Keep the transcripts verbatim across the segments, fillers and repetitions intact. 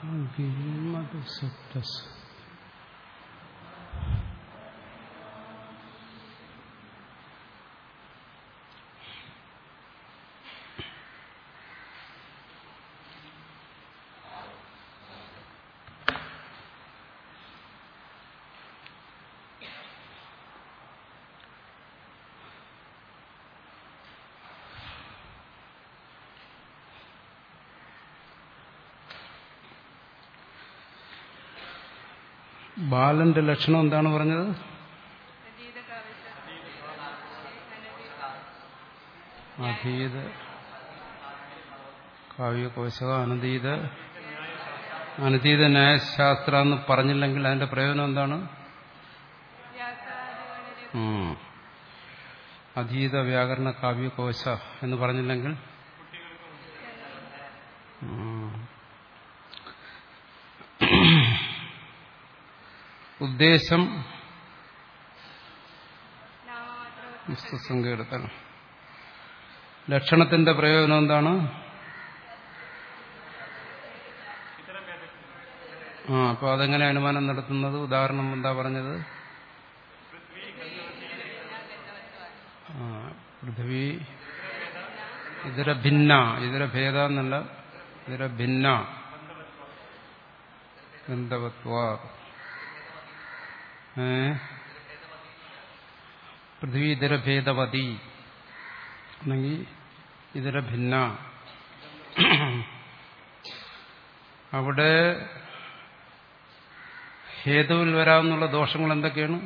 അഭിമതസപ്തസ് ബാലന്റെ ലക്ഷണം എന്താണ് പറഞ്ഞത്? അധീത കാവ്യകോശ അനധീത അനധീത ന്യായശാസ്ത്ര എന്ന് പറഞ്ഞില്ലെങ്കിൽ അതിന്റെ പ്രയോജനം എന്താണ്? അധീത വ്യാകരണ കാവ്യകോശ എന്ന് പറഞ്ഞില്ലെങ്കിൽ ഉദ്ദേശം സങ്കീർത്തനം. ലക്ഷണത്തിന്റെ പ്രയോജനം എന്താണ്? ആ അപ്പൊ അതെങ്ങനെ അനുമാനം നടത്തുന്നത്? ഉദാഹരണം എന്താ പറഞ്ഞത്? പൃഥ്വി ഇതര ഭിന്ന, ഇതര ഭേദ എന്നല്ല, ഇതര ഭിന്ന ഗന്ധവത്വ. പൃഥ്വി ഇതര ഭേദവതി അല്ലെങ്കിൽ ഇതര ഭിന്ന. അവിടെ ഹേതുവിൽ വരാവുന്ന ദോഷങ്ങൾ എന്തൊക്കെയാണ്?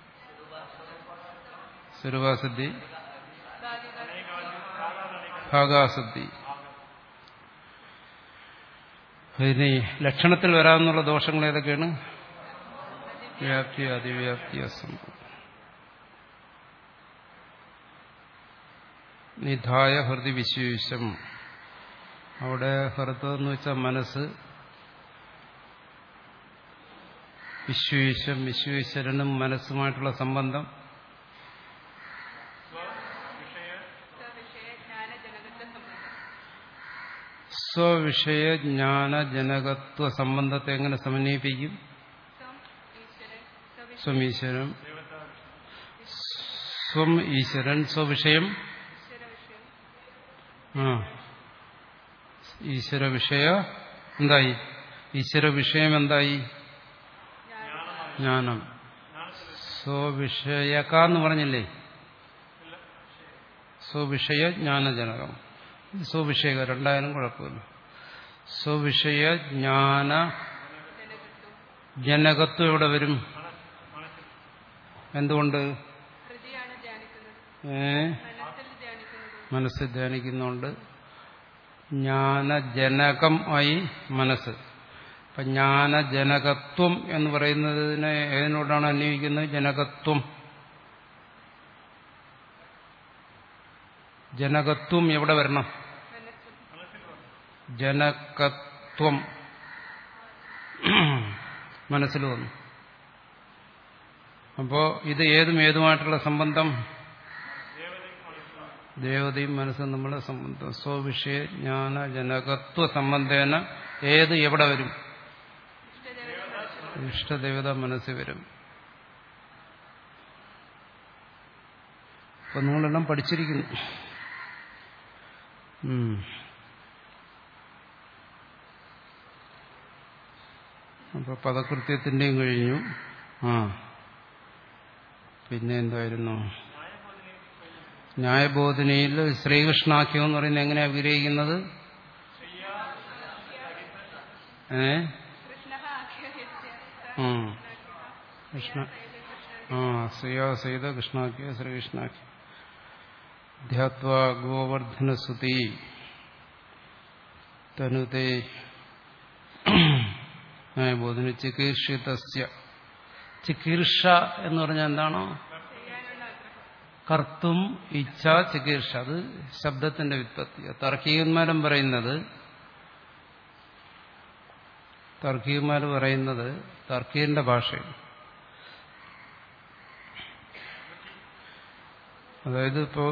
സ്വരൂപാസിദ്ധി, ഭാഗാസിദ്ധി. ഇനി ലക്ഷണത്തിൽ വരാവുന്ന ദോഷങ്ങൾ ഏതൊക്കെയാണ്? വ്യാപ്തി, അതിവ്യാപ്തി, അസംഭവം. നിധായ ഹൃദി വിശ്വേശം. അവിടെ ഹൃദയം എന്ന് വെച്ചാൽ മനസ്സ്. വിശ്വേശം, വിശ്വേശ്വരനും മനസ്സുമായിട്ടുള്ള സംബന്ധം. സ്വവിഷയ ജ്ഞാന ജനകത്വ സംബന്ധത്തെ എങ്ങനെ സമന്വയിപ്പിക്കും? സ്വമീശ്വരം, സ്വം ഈശ്വരൻ, സ്വവിഷയം. ആ ഈശ്വര വിഷയ എന്തായി? ഈശ്വര വിഷയം എന്തായി? ജ്ഞാനം. സ്വവിഷയക്കാന്ന് പറഞ്ഞില്ലേ? സ്വവിഷയ ജ്ഞാനജനകം. സ്വവിഷയക രണ്ടായാലും കുഴപ്പമില്ല. സ്വവിഷയ ജ്ഞാന ജനകത്വം എവിടെ വരും? എന്തുകൊണ്ട്? ഏ മനസ്സ് ധ്യാനിക്കുന്നുണ്ട്. ജ്ഞാനജനകം ആയി മനസ്സ്. അപ്പൊ ജ്ഞാനജനകത്വം എന്ന് പറയുന്നതിനെ ഏതിനോടാണ് അന്വയിക്കുന്നത്? ജനകത്വം. ജനകത്വം എവിടെ വരണം? ജനകത്വം മനസ്സിൽ വന്നു. അപ്പോ ഇത് ഏതും ഏതുമായിട്ടുള്ള സംബന്ധം? ദേവതയും മനസ്സും തമ്മിലുള്ള സംബന്ധം. സ്വവിഷയ ജ്ഞാന ജനകത്വ സംബന്ധേന ഏത് എവിടെ വരും? ഇഷ്ടദേവത മനസ്സിൽ വരും. അപ്പൊ നിങ്ങളെല്ലാം പഠിച്ചിരിക്കുന്നു. അപ്പൊ പദകൃത്യത്തിന്റെയും കഴിഞ്ഞു. ആ പിന്നെ എന്തായിരുന്നു? ന്യായബോധനയിൽ ശ്രീകൃഷ്ണാഖ്യം എന്ന് പറയുന്നത് എങ്ങനെയാ വിഗ്രഹിക്കുന്നത്? ഏ കൃഷ്ണ ആ ശ്രീയാസൈത കൃഷ്ണാഖ്യ ശ്രീകൃഷ്ണാഖ്യ. ധ്യാത്വാ ഗോവർദ്ധനസുതി തനുതേ ന്യായബോധന ചികീർഷിതസ്യ. ചികീർഷ എന്ന് പറഞ്ഞാൽ എന്താണോ? കർത്തും ഇച്ഛ ചികീർഷ. അത് ശബ്ദത്തിന്റെ വ്യുത്പത്തി. തർക്കീകന്മാരും പറയുന്നത് തർക്കീകന്മാർ പറയുന്നത് തർക്കീന്റെ ഭാഷയിൽ. അതായത് ഇപ്പോ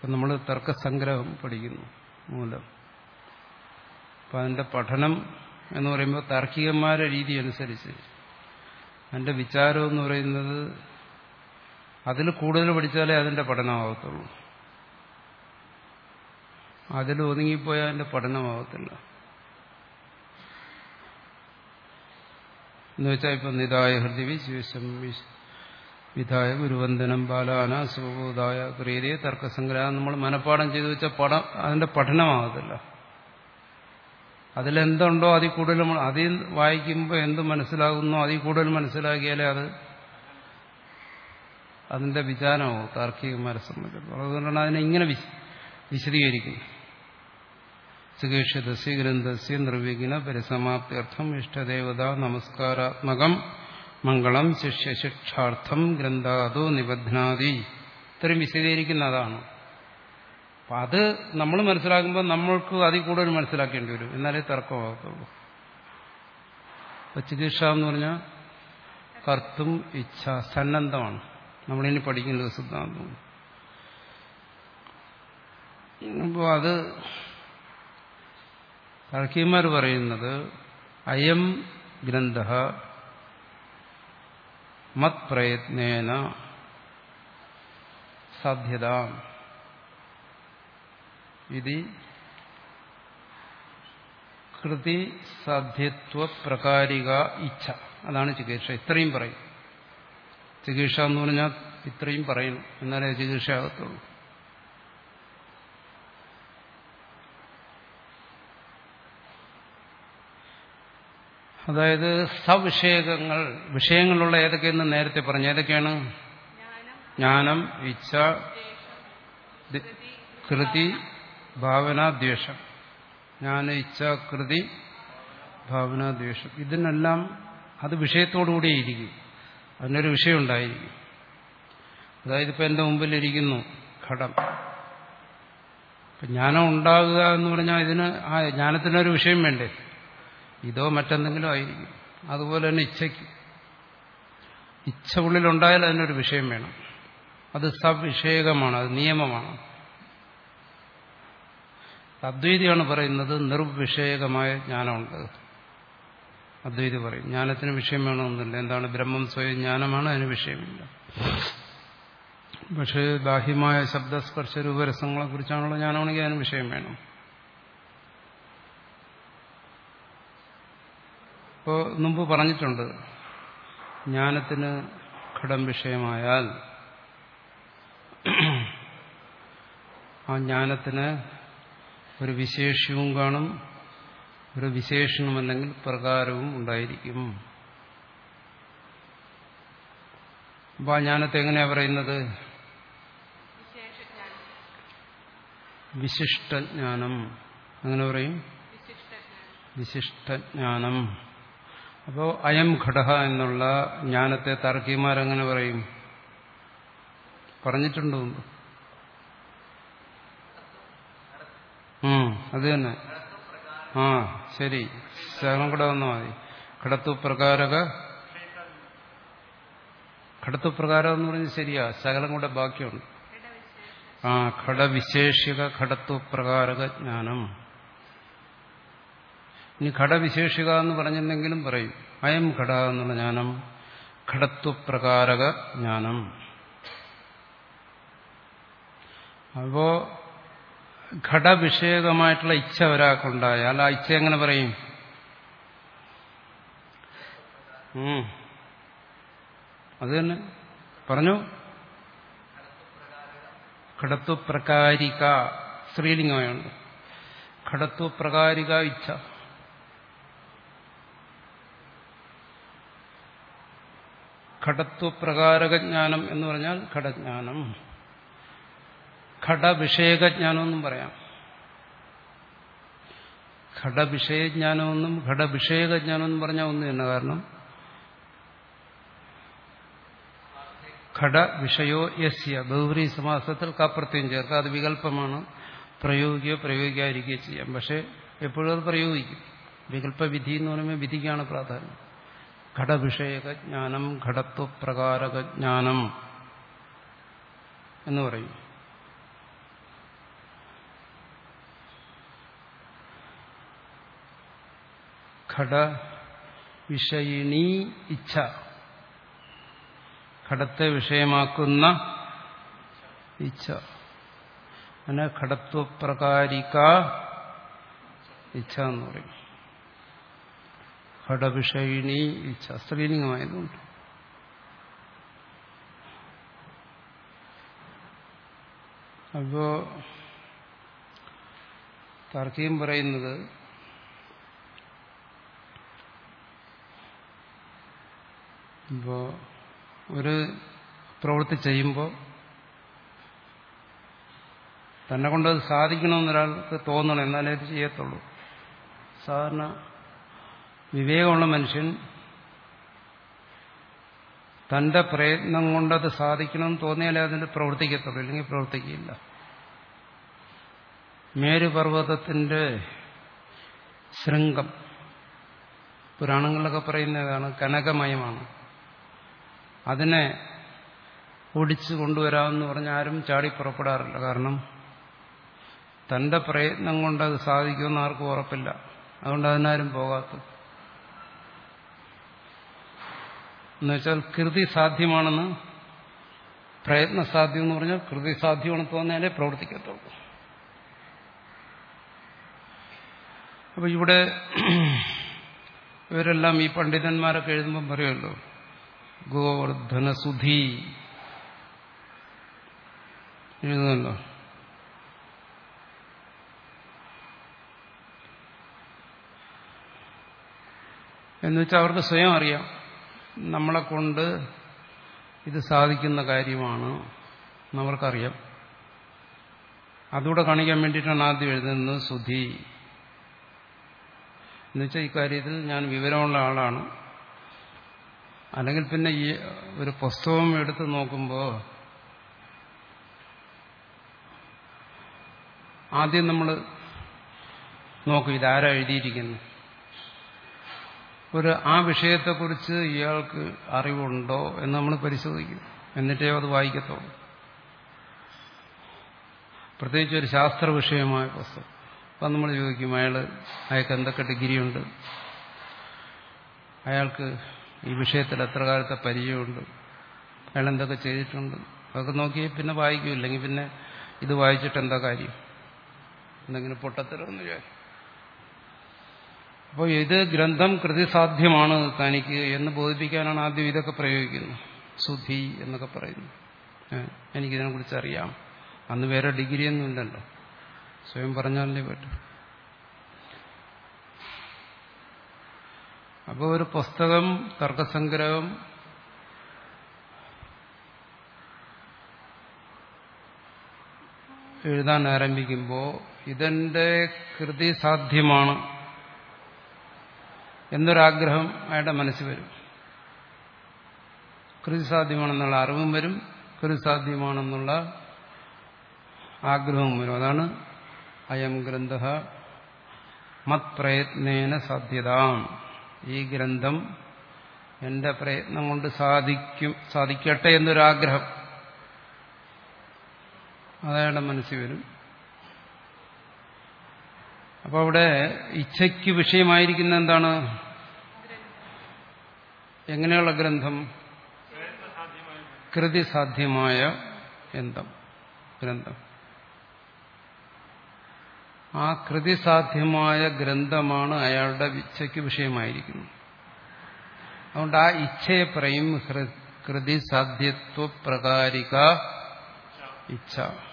ഇപ്പം നമ്മൾ തർക്കസംഗ്രഹം പഠിക്കുന്നു മൂലം. അപ്പം അതിൻ്റെ പഠനം എന്ന് പറയുമ്പോൾ താർക്കികന്മാരുടെ രീതി അനുസരിച്ച് അതിൻ്റെ വിചാരം എന്ന് പറയുന്നത് അതിൽ കൂടുതൽ പഠിച്ചാലേ അതിൻ്റെ പഠനമാകത്തുള്ളൂ. അതിൽ ഒതുങ്ങിപ്പോയാൽ അതിൻ്റെ പഠനമാകത്തില്ല. എന്ന് വെച്ചാൽ ഇപ്പം നിതായ ഹൃദയ വിശേഷം വിധായ ഗുരുവന്ദനം ബാലാന സുബോധായ ക്രിയതയെ തർക്കസംഗ്രഹം നമ്മൾ മനഃപ്പാഠം ചെയ്തു വെച്ചാൽ പഠം അതിന്റെ പഠനമാകത്തില്ല. അതിലെന്തുണ്ടോ അതിൽ കൂടുതൽ നമ്മൾ അതിൽ വായിക്കുമ്പോൾ എന്ത് മനസ്സിലാകുന്നോ അതിൽ കൂടുതൽ മനസ്സിലാക്കിയാലേ അത് അതിന്റെ വിചാരമാവും താർക്കികന്മാരെ സംബന്ധിച്ചിടത്തോളം. അതുകൊണ്ടാണ് അതിനെ ഇങ്ങനെ വിശദീകരിക്കുന്നത്. ചികിത്സദസ്യ ഗ്രന്ഥസ്യ നിർവിഘ്ന പരിസമാപ്ത്യർത്ഥം ഇഷ്ടദേവത നമസ്കാരാത്മകം മംഗളം ശിഷ്യശിക്ഷാർത്ഥം ഗ്രന്ഥാദോ നിബധ്നാതി. ഇത്രയും വിശദീകരിക്കുന്ന അതാണ്. അപ്പം അത് നമ്മൾ മനസ്സിലാക്കുമ്പോൾ നമ്മൾക്ക് അതിൽ കൂടുതൽ മനസ്സിലാക്കേണ്ടി വരും, എന്നാലേ തർക്കമാകത്തുള്ളൂ. അപ്പം ചികിത്സ എന്ന് പറഞ്ഞാൽ കർത്തും ഇച്ഛ സന്നദ്ധമാണ്. നമ്മളിനി പഠിക്കേണ്ടത് സിദ്ധാന്തം. അപ്പോൾ അത് താർക്കികന്മാർ പറയുന്നത് അയം ഗ്രന്ഥ മത് പ്രയത്നേന സാധ്യത ഇതി കൃതി സാധ്യത്വ പ്രകാരിക ഇച്ഛ. അതാണ് ചികിത്സ. ഇത്രയും പറയും. ചികിത്സ എന്ന് പറഞ്ഞാൽ ഇത്രയും പറയണം, എന്നാലേ ചികിത്സ ആകത്തുള്ളൂ. അതായത് സവിഷയകങ്ങൾ, വിഷയങ്ങളുള്ള ഏതൊക്കെയെന്ന് നേരത്തെ പറഞ്ഞു. ഏതൊക്കെയാണ്? ജ്ഞാനം, ഇച്ഛ, കൃതി, ഭാവന, ദ്വേഷം. ജ്ഞാന, ഇച്ഛ, കൃതി, ഭാവന, ദ്വേഷം. ഇതിനെല്ലാം അത് വിഷയത്തോടുകൂടിയിരിക്കും. അതിനൊരു വിഷയം ഉണ്ടായിരിക്കും. അതായത് ഇപ്പം എൻ്റെ മുമ്പിലിരിക്കുന്നു ഘടം. ഇപ്പം ജ്ഞാനം ഉണ്ടാകുക എന്ന് പറഞ്ഞാൽ ഇതിന് ആ ജ്ഞാനത്തിനൊരു വിഷയം വേണ്ടേ? ഇതോ മറ്റെന്തെങ്കിലും ആയിരിക്കും. അതുപോലെ തന്നെ ഇച്ഛയ്ക്ക് ഇച്ഛ ഉള്ളിലുണ്ടായാൽ അതിനൊരു വിഷയം വേണം. അത് സവിഷയകമാണ്, അത് നിയമമാണ്. അദ്വൈതിയാണ് പറയുന്നത് നിർവിഷയകമായ ജ്ഞാനമുണ്ട്. അദ്വൈതി പറയും ജ്ഞാനത്തിന് വിഷയം വേണമെന്നില്ല. എന്താണ്? ബ്രഹ്മം സ്വയം ജ്ഞാനമാണ്, അതിന് വിഷയമില്ല. പക്ഷേ ബാഹ്യമായ ശബ്ദസ്പർശ രൂപരസങ്ങളെ കുറിച്ചാണല്ലോ ജ്ഞാനമാണെങ്കിൽ അതിന് വിഷയം വേണം. ഇപ്പോൾ മുമ്പ് പറഞ്ഞിട്ടുണ്ട്, ജ്ഞാനത്തിന് ഘടം വിഷയമായാൽ ആ ജ്ഞാനത്തിന് ഒരു വിശേഷ്യവും കാണും, ഒരു വിശേഷണം അല്ലെങ്കിൽ പ്രകാരവും ഉണ്ടായിരിക്കും. അപ്പോൾ ആ ജ്ഞാനത്തെ എങ്ങനെയാ പറയുന്നത്? വിശിഷ്ടജ്ഞാനം. അങ്ങനെ പറയും, വിശിഷ്ടജ്ഞാനം. അപ്പോൾ അയം ഘടക എന്നുള്ള ജ്ഞാനത്തെ താർക്കികന്മാരെങ്ങനെ പറയും? പറഞ്ഞിട്ടുണ്ടോ? അത് തന്നെ. ആ ശരി, ശകലം കൂടെ വന്നാൽ മതി. ഘടത്വപ്രകാരക ഘടത്വപ്രകാരം എന്ന് പറഞ്ഞത് ശരിയാ, ശകലം കൂടെ ബാക്കിയുണ്ട്. ആ ഘടവിശേഷിക ഘടത്വപ്രകാരക ജ്ഞാനം. ഇനി ഘടവിശേഷിക എന്ന് പറഞ്ഞിട്ടുണ്ടെങ്കിലും പറയും അയം ഘട എന്നുള്ള ജ്ഞാനം ഘടത്വപ്രകാരക ജ്ഞാനം. അപ്പോ ഘടവിഷയകമായിട്ടുള്ള ഇച്ഛ ഒരാൾക്കുണ്ടായാൽ ആ ഇച്ഛ എങ്ങനെ പറയും? അത് തന്നെ പറഞ്ഞു. ഘടത്വപ്രകാരിക സ്ത്രീലിംഗമായുണ്ട്. ഘടത്വപ്രകാരിക ഇച്ഛ. ഘടത്വപ്രകാരക ജ്ഞാനം എന്ന് പറഞ്ഞാൽ ഘടജ്ഞാനം. ഘടവിഷയകജ്ഞാനമെന്നും പറയാം. ഘടവിഷയജ്ഞാനമെന്നും ഘടവിഷയകജ്ഞാനമെന്നും പറഞ്ഞാൽ ഒന്ന് തന്നെ. കാരണം ഘടവിഷയോ യസ്യ ബഹുവ്രീ സമാസത്തിൽ കപ്രത്യം ചേർക്കുക. അത് വികല്പമാണ്. പ്രയോഗിക്കുകയോ പ്രയോഗിക്കാതിരിക്കുകയോ ചെയ്യാം. പക്ഷെ എപ്പോഴും അത് പ്രയോഗിക്കും. വികല്പവിധി എന്ന് പറയുമ്പോൾ വിധിക്കാണ് പ്രാധാന്യം. ഘടവിഷയകജ്ഞാനം ഘടത്വപ്രകാരകജ്ഞാനം എന്ന് പറയും. ഘട വിഷയിണീ ഇച്ഛ, ഘടത്തെ വിഷയമാക്കുന്ന ഇച്ഛ. അങ്ങനെ ഘടത്വപ്രകാരിക ഇച്ഛ എന്ന് പറയും. ഘടവിഷയിണീ ഇച്ഛ സ്ത്രീലിംഗമായതുകൊണ്ട്. അപ്പോ താർക്കികം പറയുന്നത് ഇപ്പോ ഒരു പ്രവൃത്തി ചെയ്യുമ്പോൾ തന്നെ കൊണ്ടത് സാധിക്കണമെന്നൊരാൾക്ക് തോന്നണം, എന്നാലേ അത് ചെയ്യത്തുള്ളൂ. സാധാരണ വിവേകമുള്ള മനുഷ്യൻ തന്റെ പ്രയത്നം കൊണ്ടത് സാധിക്കണമെന്ന് തോന്നിയാലേ അതിന് പ്രവർത്തിക്കത്തുള്ളൂ, ഇല്ലെങ്കിൽ പ്രവർത്തിക്കില്ല. മേരുപർവ്വതത്തിന്റെ ശൃംഗം പുരാണങ്ങളിലൊക്കെ പറയുന്നതാണ്, കനകമയമാണ്. അതിനെ ഓടിച്ചു കൊണ്ടുവരാമെന്ന് പറഞ്ഞ് ആരും ചാടി പുറപ്പെടാറില്ല. കാരണം തന്റെ പ്രയത്നം കൊണ്ട് അത് സാധിക്കുമെന്ന് ആർക്കും ഉറപ്പില്ല. അതുകൊണ്ട് അതിനാരും പോകാത്തത്. എന്നുവെച്ചാൽ കൃതി സാധ്യമാണെന്ന്, പ്രയത്ന സാധ്യം എന്ന് പറഞ്ഞാൽ കൃതി സാധ്യമാണെന്ന് തോന്നിയാലേ പ്രവർത്തിക്കത്തുള്ളൂ. അപ്പൊ ഇവിടെ ഇവരെല്ലാം ഈ പണ്ഡിതന്മാരൊക്കെ എഴുതുമ്പം പറയുമല്ലോ, ഗോവർദ്ധനസുധി എഴുതുന്നല്ലോ. എന്നുവെച്ചാൽ അവർക്ക് സ്വയം അറിയാം നമ്മളെ കൊണ്ട് ഇത് സാധിക്കുന്ന കാര്യമാണ് എന്നവർക്കറിയാം. അതുകൂടെ കാണിക്കാൻ വേണ്ടിയിട്ടാണ് ആദ്യം എഴുതുന്നത് സുധി. എന്നുവെച്ചാൽ ഇക്കാര്യത്തിൽ ഞാൻ വിവരമുള്ള ആളാണ്. അല്ലെങ്കിൽ പിന്നെ ഈ ഒരു പുസ്തകം എടുത്ത് നോക്കുമ്പോൾ ആദ്യം നമ്മൾ നോക്കും ഇതാരാ എഴുതിയിരിക്കുന്നു, ഒരു ആ വിഷയത്തെക്കുറിച്ച് ഇയാൾക്ക് അറിവുണ്ടോ എന്ന് നമ്മൾ പരിശോധിക്കും. എന്നിട്ടേ അത് വായിക്കത്തുള്ളൂ. പ്രത്യേകിച്ച് ഒരു ശാസ്ത്ര വിഷയമായ പുസ്തകം. അപ്പം നമ്മൾ ചോദിക്കും അയാൾ അയാൾക്ക് എന്തൊക്കെ ഡിഗ്രിയുണ്ട്, അയാൾക്ക് ഈ വിഷയത്തിൽ എത്ര കാലത്തെ പരിചയമുണ്ട്, അയാൾ എന്തൊക്കെ ചെയ്തിട്ടുണ്ട്, അതൊക്കെ നോക്കി പിന്നെ വായിക്കും. ഇല്ലെങ്കിൽ പിന്നെ ഇത് വായിച്ചിട്ട് എന്താ കാര്യം, എന്തെങ്കിലും പൊട്ടത്തരമെന്ന് വിചാരിക്കും. അപ്പോൾ ഇത് ഗ്രന്ഥം കൃതിസാധ്യമാണ് തനിക്ക് എന്ന് ബോധിപ്പിക്കാനാണ് ആദ്യം ഇതൊക്കെ പ്രയോഗിക്കുന്നത്. സുധി എന്നൊക്കെ പറയുന്നു. എനിക്കിതിനെക്കുറിച്ച് അറിയാം. അന്ന് വേറെ ഡിഗ്രിയൊന്നും ഇല്ലല്ലോ, സ്വയം പറഞ്ഞാലേ പറ്റും. അപ്പോൾ ഒരു പുസ്തകം, തർക്കസംഗ്രഹം എഴുതാൻ ആരംഭിക്കുമ്പോൾ ഇതെന്റെ കൃതി സാധ്യമാണ് എന്നൊരാഗ്രഹം അയാളുടെ മനസ്സിൽ വരും. കൃതി സാധ്യമാണെന്നുള്ള അറിവും വരും, കൃതി സാധ്യമാണെന്നുള്ള ആഗ്രഹവും വരും. അതാണ് അയം ഗ്രന്ഥഃ മത് പ്രയത്നേന സാധ്യതാം. ഈ ഗ്രന്ഥം എന്റെ പ്രയത്നം കൊണ്ട് സാധിക്കും സാധിക്കട്ടെ എന്നൊരാഗ്രഹം അതയാളുടെ മനസ്സിൽ വരും. അപ്പോൾ അവിടെ ഇച്ഛയ്ക്ക് വിഷയമായിരിക്കുന്ന എന്താണ്? എങ്ങനെയുള്ള ഗ്രന്ഥം? കൃതി സാധ്യമായ ഗ്രന്ഥം ഗ്രന്ഥം ആ കൃതി സാധ്യമായ ഗ്രന്ഥമാണ് അയാളുടെ ഇച്ഛയ്ക്ക് വിഷയമായിരിക്കുന്നത്. അതുകൊണ്ട് ആ ഇച്ഛയെ പറയും കൃതി സാധ്യത്വ പ്രകാരിക ഇച്ഛ.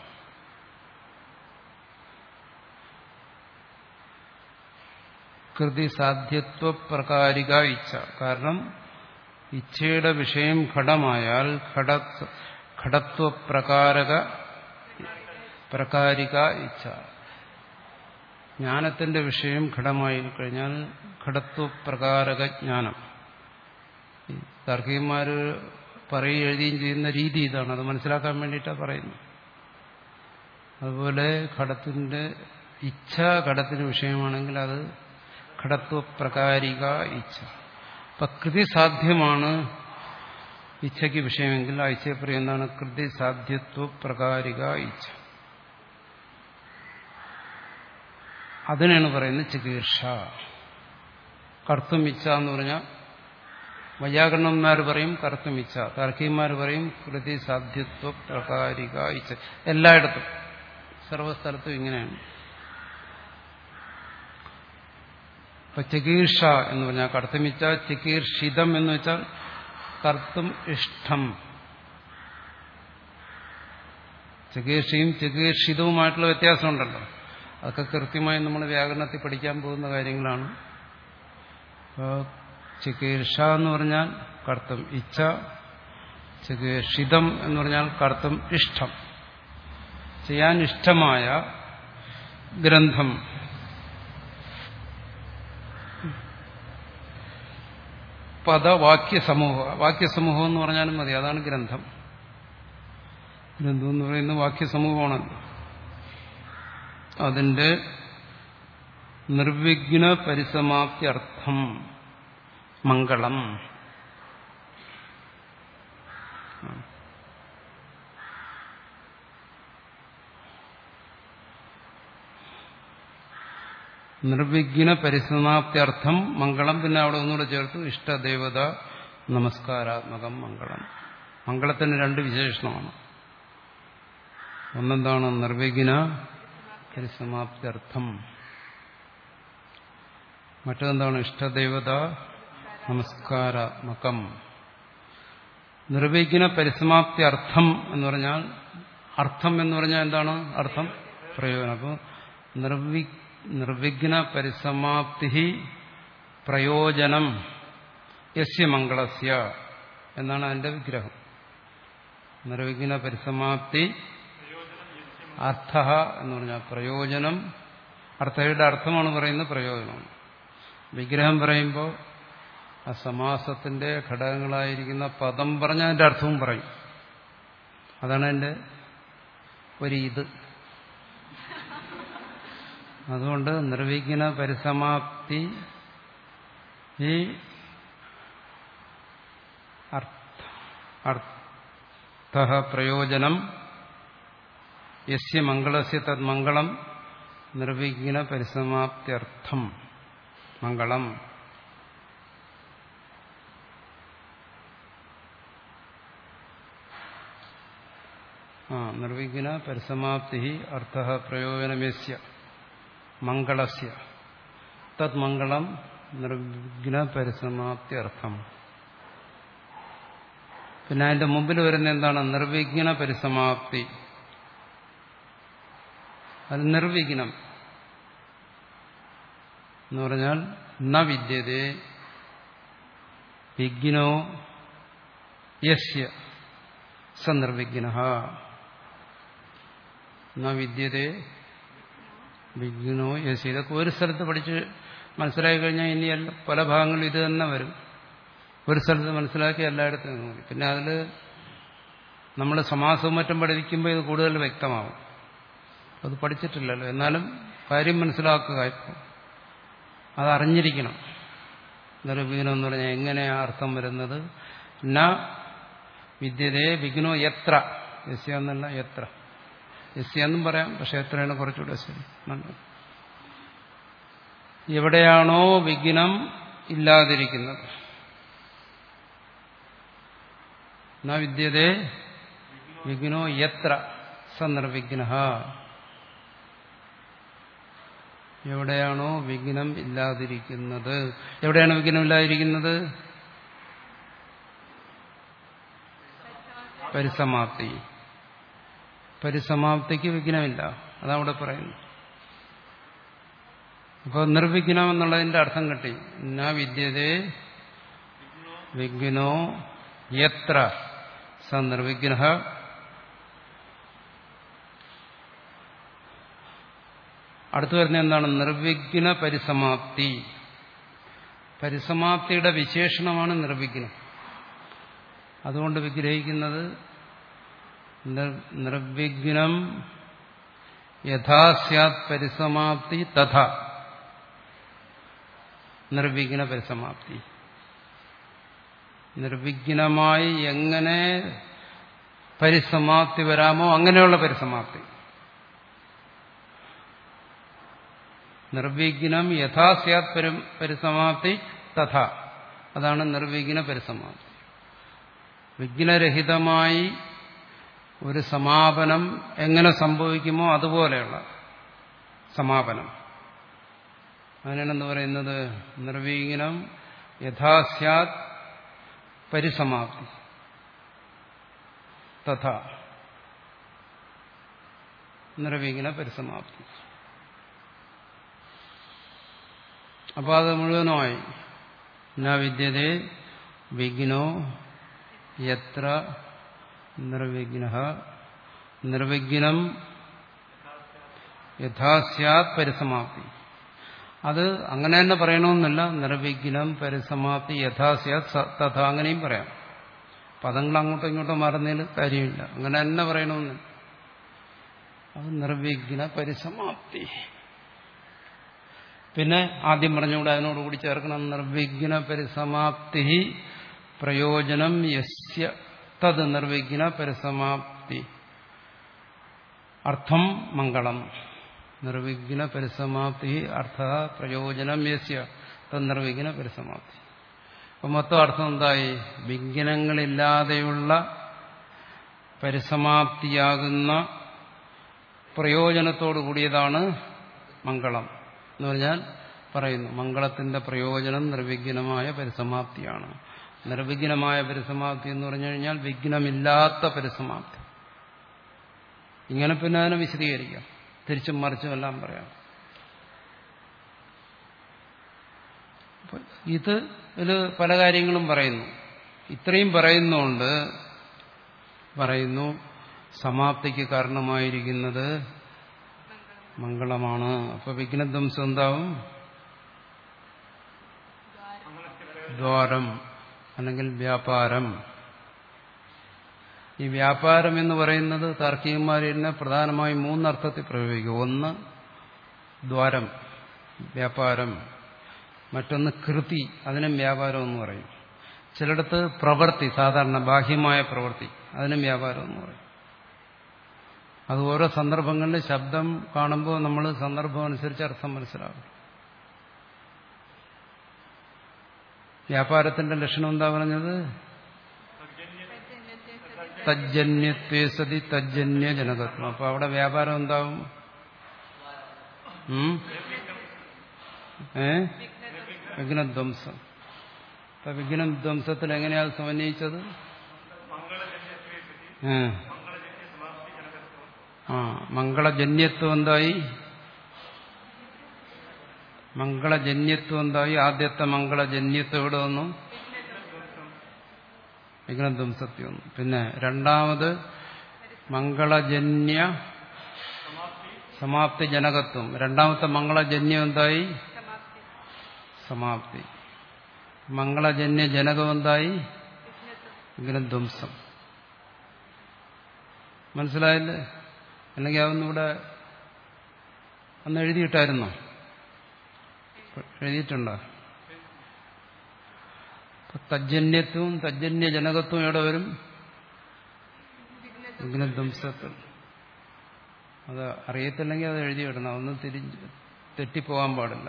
കൃതി സാധ്യത്വ പ്രകാരിക ഇച്ഛ. കാരണം ഇച്ഛയുടെ വിഷയം ഘടമായാൽ ഘട ഘടത്വ പ്രകാരക പ്രകാരിക ഇച്ഛ. ജ്ഞാനത്തിന്റെ വിഷയം ഘടമായി കഴിഞ്ഞാൽ ഘടത്വ പ്രകാരക ജ്ഞാനം. താർക്കികന്മാര് പറയുകയും എഴുതുകയും ചെയ്യുന്ന രീതി ഇതാണ്. അത് മനസ്സിലാക്കാൻ വേണ്ടിയിട്ടാണ് പറയുന്നത്. അതുപോലെ ഘടത്തിന്റെ ഇച്ഛ ഘടത്തിന് വിഷയമാണെങ്കിൽ അത് ഘടത്വ പ്രകാരിക ഇച്ഛ. അപ്പൊ കൃതി സാധ്യമാണ് ഇച്ഛയ്ക്ക് വിഷയമെങ്കിൽ ആ ഇച്ഛയെ പറയുന്നതാണ് കൃതി സാധ്യത്വ പ്രകാരിക ഇച്ഛ. അതിനാണ് പറയുന്നത് ചികീർഷ. കർത്തും ഇച്ഛ എന്ന് പറഞ്ഞാൽ വൈയാകരണന്മാർ പറയും കർത്തും ഇച്ഛ, താർക്കികന്മാർ പറയും കൃതി സാധ്യത്വ പ്രകാരിക ഇച്ഛ. എല്ലായിടത്തും സർവസ്ഥലത്തും ഇങ്ങനെയാണ്. ഇപ്പൊ ചികീർഷ എന്ന് പറഞ്ഞാൽ കർത്തുമിച്ച, ചികീർഷിതം എന്ന് വെച്ചാൽ കർത്തും ഇഷ്ടം. ചികീർഷയും ചികീർഷിതവുമായിട്ടുള്ള വ്യത്യാസമുണ്ടല്ലോ. അതൊക്കെ കൃത്യമായി നമ്മൾ വ്യാകരണത്തിൽ പഠിക്കാൻ പോകുന്ന കാര്യങ്ങളാണ്. ചികീർഷ എന്ന് പറഞ്ഞാൽ കർത്തും ഇച്ഛ, ചികീർഷിതം എന്ന് പറഞ്ഞാൽ കർത്തും ഇഷ്ടം, ചെയ്യാൻ ഇഷ്ടമായ ഗ്രന്ഥം. പദവാക്യസമൂഹ, വാക്യസമൂഹം എന്ന് പറഞ്ഞാലും മതി, അതാണ് ഗ്രന്ഥം. ഗ്രന്ഥം എന്ന് പറയുന്ന വാക്യസമൂഹമാണല്ലോ. അതിന്റെ നിർവിഘ്ന പരിസമാപ്ത്യർത്ഥം മംഗളം. നിർവിഘ്ന പരിസമാപ്ത്യർത്ഥം മംഗളം. പിന്നെ അവിടെ ഒന്നുകൂടെ ചേർത്തു ഇഷ്ടദേവത നമസ്കാരാത്മകം മംഗളം. മംഗളത്തിന് രണ്ട് വിശേഷണമാണ്. ഒന്നെന്താണ്? നിർവിഘ്ന പരിസമാപ്ത്യർത്ഥം. മറ്റെന്താണ്? ഇഷ്ടദേവത നമസ്കാരാത്മകം. നിർവിഘ്ന പരിസമാപ്തി അർത്ഥം എന്ന് പറഞ്ഞാൽ, അർത്ഥം എന്ന് പറഞ്ഞാൽ എന്താണ്? അർത്ഥം പ്രയോജനം. അപ്പോൾ നിർവി നിർവിഘ്ന പരിസമാപ്തി പ്രയോജനം യസ്യ മംഗളസ്യ എന്നാണ് അതിന്റെ വിഗ്രഹം. നിർവിഘ്ന പരിസമാപ്തി അർത്ഥ എന്ന് പറഞ്ഞാൽ പ്രയോജനം. അർത്ഥയുടെ അർത്ഥമാണ് പറയുന്നത്, പ്രയോജനം. വിഗ്രഹം പറയുമ്പോൾ ആ സമാസത്തിന്റെ ഘടകങ്ങളായിരിക്കുന്ന പദം പറഞ്ഞ അതിന്റെ അർത്ഥവും പറയും. അതാണ് അതിന്റെ ഒരു ഇത്. അതുകൊണ്ട് നിർവിഘ്ന പരിസമാപ്തി ഈ അർത്ഥ പ്രയോജനം യസ്യ മംഗളസ്യ തദ് മംഗളം നിർവിഘ്ന പരിസമാപ്ത്യർത്ഥം മംഗളം. ആ നിർവിഘ്ന പരിസമാപ്തി അർത്ഥ പ്രയോജനമേസ്യ മംഗളസ്യ തത് മംഗളം നിർവിഘ്ന പരിസമാപ്ത്യർത്ഥം. പിന്നെ അതിന്റെ മുമ്പിൽ വരുന്ന എന്താണ്? നിർവിഘ്ന പരിസമാപ്തി. അത് നിർവിഘ്നം എന്ന് പറഞ്ഞാൽ ന വിദ്യതേ വിഘ്നോ യസ്യ സ നിർവിഘ്നഃ. ന വിദ്യതേ വിഘ്നോ യസ്യ. ഇതൊക്കെ ഒരു സ്ഥലത്ത് പഠിച്ച് മനസ്സിലാക്കി കഴിഞ്ഞാൽ ഇനി പല ഭാഗങ്ങളും ഇത് തന്നെ വരും. ഒരു സ്ഥലത്ത് മനസ്സിലാക്കി എല്ലായിടത്തും മതി. പിന്നെ അതിൽ നമ്മൾ സമാസവും മറ്റും പഠിക്കുമ്പോൾ ഇത് കൂടുതൽ വ്യക്തമാവും. അത് പഠിച്ചിട്ടില്ലല്ലോ, എന്നാലും കാര്യം മനസ്സിലാക്കുക. ഇപ്പം അതറിഞ്ഞിരിക്കണം. നിർവിഘ്നം എന്ന് പറഞ്ഞാൽ എങ്ങനെയാ അർത്ഥം വരുന്നത്? ന വിദ്യതേ വിഘ്നോ എത്ര. യസ്യ എന്നല്ല, എത്ര. യസ്യ എന്നും പറയാം, പക്ഷെ എത്രയാണ് കുറച്ചുകൂടെ ശരി. എവിടെയാണോ വിഘ്നം ഇല്ലാതിരിക്കുന്നത്. ന വിദ്യതേ വിഘ്നോ എത്ര സ നിർവിഘ്നഃ. എവിടെയാണോ വിഘ്നം ഇല്ലാതിരിക്കുന്നത്. എവിടെയാണ് വിഘ്നം ഇല്ലാതിരിക്കുന്നത്? പരിസമാപ്തി. പരിസമാപ്തിക്ക് വിഘ്നമില്ല, അതവിടെ പറയുന്നു. അപ്പോൾ നിർവിഘ്നം എന്നുള്ളതിന്റെ അർത്ഥം കിട്ടി. ന വിദ്യതേ വിഘ്നോ യത്ര സ നിർവിഘ്നഃ. അടുത്തു വരുന്ന എന്താണ്? നിർവിഘ്ന പരിസമാപ്തി. പരിസമാപ്തിയുടെ വിശേഷണമാണ് നിർവിഘ്നം. അതുകൊണ്ട് വിഗ്രഹിക്കുന്നത് നിർവിഘ്നം യഥാ സ്യാത് പരിസമാപ്തി തഥാ നിർവിഘ്ന പരിസമാപ്തി. നിർവിഘ്നമായി എങ്ങനെ പരിസമാപ്തി വരാമോ അങ്ങനെയുള്ള പരിസമാപ്തി. നിർവിഘ്നം യഥാ സ്യാത് പരിസമാപ്തി തഥ, അതാണ് നിർവിഘ്ന പരിസമാപ്തി. വിഘ്നരഹിതമായി ഒരു സമാപനം എങ്ങനെ സംഭവിക്കുമോ അതുപോലെയുള്ള സമാപനം. അതിനാണെന്ന് പറയുന്നത് നിർവിഘ്നം യഥാസ്യാത് പരിസമാപ്തി തഥ നിർവിഘ്ന പരിസമാപ്തി. അപ്പൊ അത് മുഴുവനുമായി ന വിദ്യതേ വിഘ്നോ യത്ര നിർവിഘ്നഃ നിർവിഘ്നം യഥാസ്യാത് പരിസമാപ്തി. അത് അങ്ങനെ തന്നെ പറയണമെന്നില്ല. നിർവിഘ്നം പരിസമാപ്തി യഥാസ്യാത് തഥ അങ്ങനെയും പറയാം. പദങ്ങൾ അങ്ങോട്ടും ഇങ്ങോട്ടും മാറുന്നതിൽ കാര്യമില്ല. അങ്ങനെ തന്നെ പറയണമെന്നില്ല. അത് നിർവിഘ്ന പരിസമാപ്തി. പിന്നെ ആദ്യം പറഞ്ഞുകൂടെ അതിനോടുകൂടി ചേർക്കണം. നിർവിഘ്ന പരിസമാപ്തി പ്രയോജനം യസ്യ തത് നിർവിഘ്ന പരിസമാപ്തി അർത്ഥം മംഗളം. നിർവിഘ്ന പരിസമാപ്തി അർത്ഥ പ്രയോജനം യസ്യ തത് നിർവിഘ്ന പരിസമാപ്തി. അപ്പൊ മൊത്തം അർത്ഥം എന്തായി? വിഘ്നങ്ങളില്ലാതെയുള്ള പരിസമാപ്തിയാകുന്ന പ്രയോജനത്തോടു കൂടിയതാണ് മംഗളം എന്ന് പറഞ്ഞാൽ പറയുന്നു. മംഗളത്തിന്റെ പ്രയോജനം നിർവിഘ്നമായ പരിസമാപ്തിയാണ്. നിർവിഘ്നമായ പരിസമാപ്തി എന്ന് പറഞ്ഞു കഴിഞ്ഞാൽ വിഘ്നമില്ലാത്ത പരിസമാപ്തി. ഇങ്ങനെ പിന്നെ അതിനെ വിശദീകരിക്കാം. തിരിച്ചും മറിച്ചും എല്ലാം പറയാം. ഇത് ഇതില് പല കാര്യങ്ങളും പറയുന്നു. ഇത്രയും പറയുന്നുകൊണ്ട് പറയുന്നു സമാപ്തിക്ക് കാരണമായിരിക്കുന്നത് മംഗളമാണ്. അപ്പൊ വിഘ്നധ്വംസം എന്താവും? ദ്വാരം അല്ലെങ്കിൽ വ്യാപാരം. ഈ വ്യാപാരം എന്ന് പറയുന്നത് താർക്കികന്മാരിനെ പ്രധാനമായും മൂന്നർത്ഥത്തിൽ പ്രയോഗിക്കും. ഒന്ന് ദ്വാരം, വ്യാപാരം. മറ്റൊന്ന് കൃതി, അതിനും വ്യാപാരം എന്ന് പറയും. ചിലയിടത്ത് പ്രവൃത്തി, സാധാരണ ബാഹ്യമായ പ്രവൃത്തി, അതിനും വ്യാപാരം എന്ന് പറയും. അത് ഓരോ സന്ദർഭങ്ങളിൽ ശബ്ദം കാണുമ്പോൾ നമ്മൾ സന്ദർഭം അനുസരിച്ച് അർത്ഥം മനസ്സിലാകും. വ്യാപാരത്തിന്റെ ലക്ഷണം എന്താ പറഞ്ഞത്? തജ്ജന്യത്വേ സതി തജ്ജന്യ ജനകത്വം. അപ്പൊ അവിടെ വ്യാപാരം എന്താവും? ഏ വിഘ്നധ്വംസം. അപ്പൊ വിഘ്നധ്വംസത്തിൽ എങ്ങനെയാണ് സമന്വയിച്ചത്? ആ മംഗളജന്യത്വം എന്തായി? മംഗളജന്യത്വം എന്തായി? ആദ്യത്തെ മംഗളജന്യത്വം എവിടെ വന്നു? വിഘ്നധ്വംസത്തിൽ വന്നു. പിന്നെ രണ്ടാമത് മംഗളജന്യ സമാപ്തി ജനകത്വം. രണ്ടാമത്തെ മംഗളജന്യം എന്തായി? സമാപ്തി. മംഗളജന്യ ജനകം എന്തായി? വിഘ്നധ്വംസം. മനസ്സിലായില്ലേ? അല്ലെങ്കിൽ അതൊന്നിവിടെ അന്ന് എഴുതിയിട്ടായിരുന്നോ? എഴുതിയിട്ടുണ്ടോ? തജ്ജന്യത്വവും തജ്ജന്യ ജനകത്വം എവിടെ വരും? വിഘ്നധ്വംസത്തിൽ. അത് അറിയത്തില്ലെങ്കിൽ അത് എഴുതിയിടണം. അതൊന്നും തിരിഞ്ഞ് തെറ്റിപ്പോകാൻ പാടില്ല.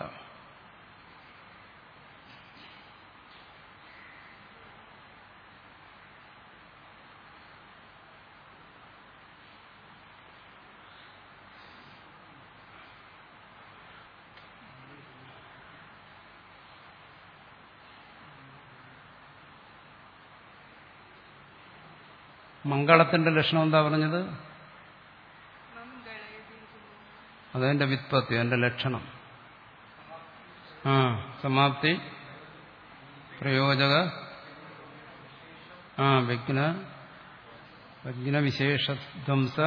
മംഗളത്തിന്റെ ലക്ഷണം എന്താ പറഞ്ഞത്? അതതിന്റെ വ്യുത്പത്തി, അതിന്റെ ലക്ഷണം. ആ സമാപ്തി പ്രയോജക ആ വിഘ്ന വിഘ്നവിശേഷധ്വംസ